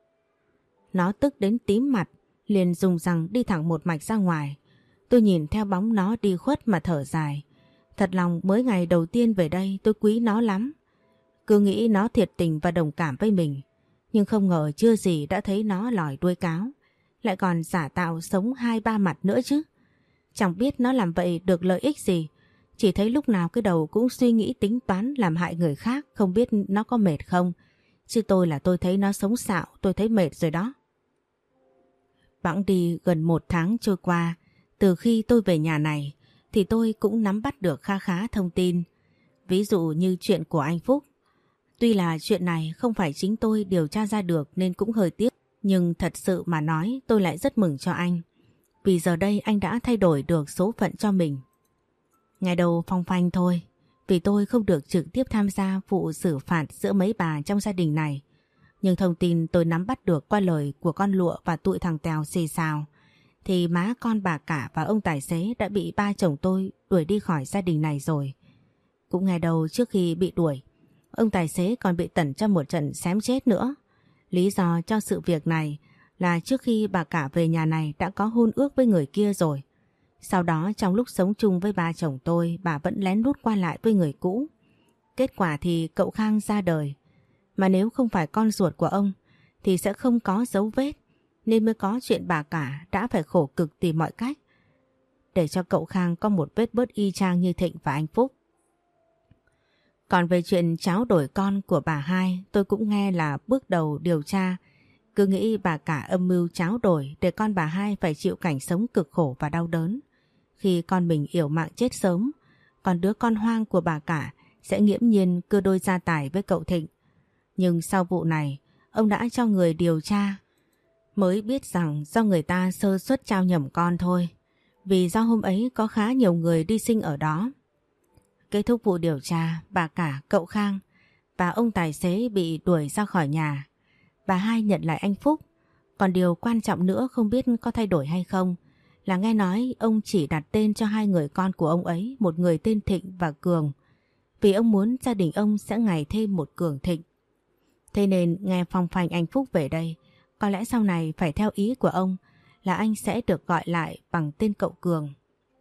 Nó tức đến tím mặt, liền dùng rằng đi thẳng một mạch ra ngoài. Tôi nhìn theo bóng nó đi khuất mà thở dài. Thật lòng mới ngày đầu tiên về đây tôi quý nó lắm. Cứ nghĩ nó thiệt tình và đồng cảm với mình. Nhưng không ngờ chưa gì đã thấy nó lòi đuôi cáo. Lại còn giả tạo sống hai ba mặt nữa chứ. Chẳng biết nó làm vậy được lợi ích gì. Chỉ thấy lúc nào cái đầu cũng suy nghĩ tính toán làm hại người khác, không biết nó có mệt không. Chứ tôi là tôi thấy nó sống xạo, tôi thấy mệt rồi đó. Bẵng đi gần 1 tháng trôi qua, từ khi tôi về nhà này thì tôi cũng nắm bắt được kha khá thông tin. Ví dụ như chuyện của anh Phúc. Tuy là chuyện này không phải chính tôi điều tra ra được nên cũng hơi tiếc. Nhưng thật sự mà nói tôi lại rất mừng cho anh. Vì giờ đây anh đã thay đổi được số phận cho mình. Ngày đầu phong phanh thôi. Vì tôi không được trực tiếp tham gia vụ xử phạt giữa mấy bà trong gia đình này. Nhưng thông tin tôi nắm bắt được qua lời của con Lụa và tụi thằng Tèo xì xào. Thì má con bà cả và ông tài xế đã bị ba chồng tôi đuổi đi khỏi gia đình này rồi. Cũng ngày đầu trước khi bị đuổi, ông tài xế còn bị tẩn cho một trận xém chết nữa. Lý do cho sự việc này là trước khi bà cả về nhà này đã có hôn ước với người kia rồi. Sau đó trong lúc sống chung với ba chồng tôi, bà vẫn lén lút qua lại với người cũ. Kết quả thì cậu Khang ra đời. Mà nếu không phải con ruột của ông thì sẽ không có dấu vết. Nên mới có chuyện bà cả đã phải khổ cực tìm mọi cách để cho cậu Khang có một vết bớt y chang như Thịnh và anh Phúc. Còn về chuyện cháu đổi con của bà hai, tôi cũng nghe là bước đầu điều tra. Cứ nghĩ bà cả âm mưu cháu đổi để con bà hai phải chịu cảnh sống cực khổ và đau đớn. Khi con mình yểu mạng chết sớm, còn đứa con hoang của bà cả sẽ nghiễm nhiên cưa đôi gia tài với cậu Thịnh. Nhưng sau vụ này, ông đã cho người điều tra, mới biết rằng do người ta sơ suất trao nhầm con thôi. vì do hôm ấy có khá nhiều người đi sinh ở đó. Kết thúc vụ điều tra, bà cả, cậu Khang và ông tài xế bị đuổi ra khỏi nhà. Bà hai nhận lại anh Phúc. Còn điều quan trọng nữa không biết có thay đổi hay không là nghe nói ông chỉ đặt tên cho hai người con của ông ấy, một người tên Thịnh và Cường, vì ông muốn gia đình ông sẽ ngày thêm một Cường Thịnh. Thế nên nghe phong phanh anh Phúc về đây, có lẽ sau này phải theo ý của ông là anh sẽ được gọi lại bằng tên cậu Cường.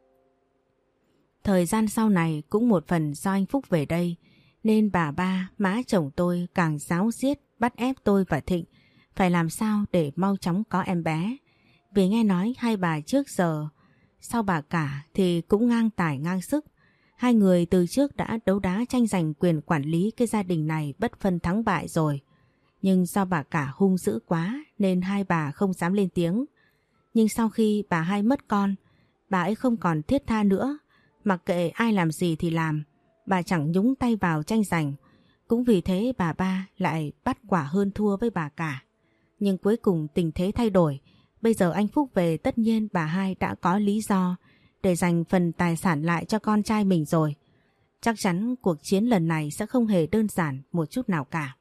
Thời gian sau này cũng một phần do anh Phúc về đây nên bà ba, má chồng tôi càng giáo diết bắt ép tôi và Thịnh phải làm sao để mau chóng có em bé. Vì nghe nói hai bà trước giờ, sau bà cả thì cũng ngang tài ngang sức. Hai người từ trước đã đấu đá tranh giành quyền quản lý cái gia đình này bất phân thắng bại rồi. Nhưng do bà cả hung dữ quá nên hai bà không dám lên tiếng. Nhưng sau khi bà hai mất con, bà ấy không còn thiết tha nữa. Mặc kệ ai làm gì thì làm, bà chẳng nhúng tay vào tranh giành. Cũng vì thế bà ba lại bắt quả hơn thua với bà cả. Nhưng cuối cùng tình thế thay đổi. Bây giờ anh Phúc về tất nhiên bà hai đã có lý do để dành phần tài sản lại cho con trai mình rồi. Chắc chắn cuộc chiến lần này sẽ không hề đơn giản một chút nào cả.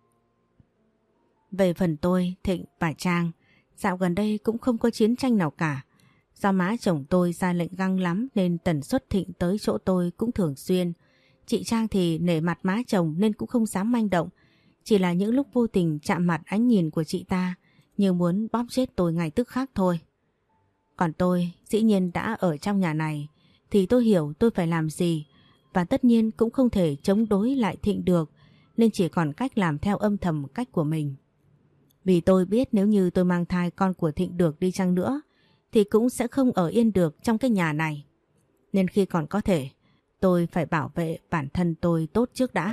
Về phần tôi, Thịnh và Trang, dạo gần đây cũng không có chiến tranh nào cả. Do má chồng tôi ra lệnh găng lắm nên tần suất Thịnh tới chỗ tôi cũng thường xuyên. Chị Trang thì nể mặt má chồng nên cũng không dám manh động. Chỉ là những lúc vô tình chạm mặt ánh nhìn của chị ta như muốn bóp chết tôi ngay tức khắc thôi. Còn tôi, dĩ nhiên đã ở trong nhà này thì tôi hiểu tôi phải làm gì, và tất nhiên cũng không thể chống đối lại Thịnh được, nên chỉ còn cách làm theo âm thầm cách của mình. Vì tôi biết nếu như tôi mang thai con của Thịnh được đi chăng nữa thì cũng sẽ không ở yên được trong cái nhà này. Nên khi còn có thể, tôi phải bảo vệ bản thân tôi tốt trước đã.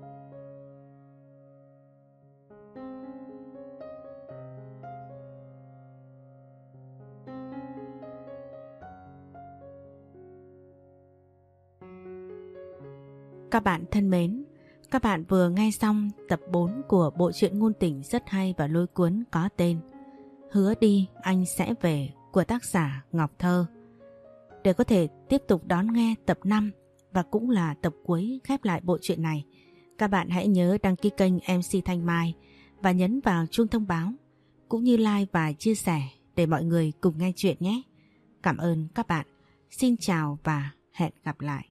Các bạn thân mến, các bạn vừa nghe xong tập 4 của bộ truyện ngôn tình rất hay và lôi cuốn có tên Hứa đi anh sẽ về của tác giả Ngọc Thơ. Để có thể tiếp tục đón nghe tập 5 và cũng là tập cuối khép lại bộ truyện này, các bạn hãy nhớ đăng ký kênh MC Thanh Mai và nhấn vào chuông thông báo cũng như like và chia sẻ để mọi người cùng nghe chuyện nhé. Cảm ơn các bạn. Xin chào và hẹn gặp lại.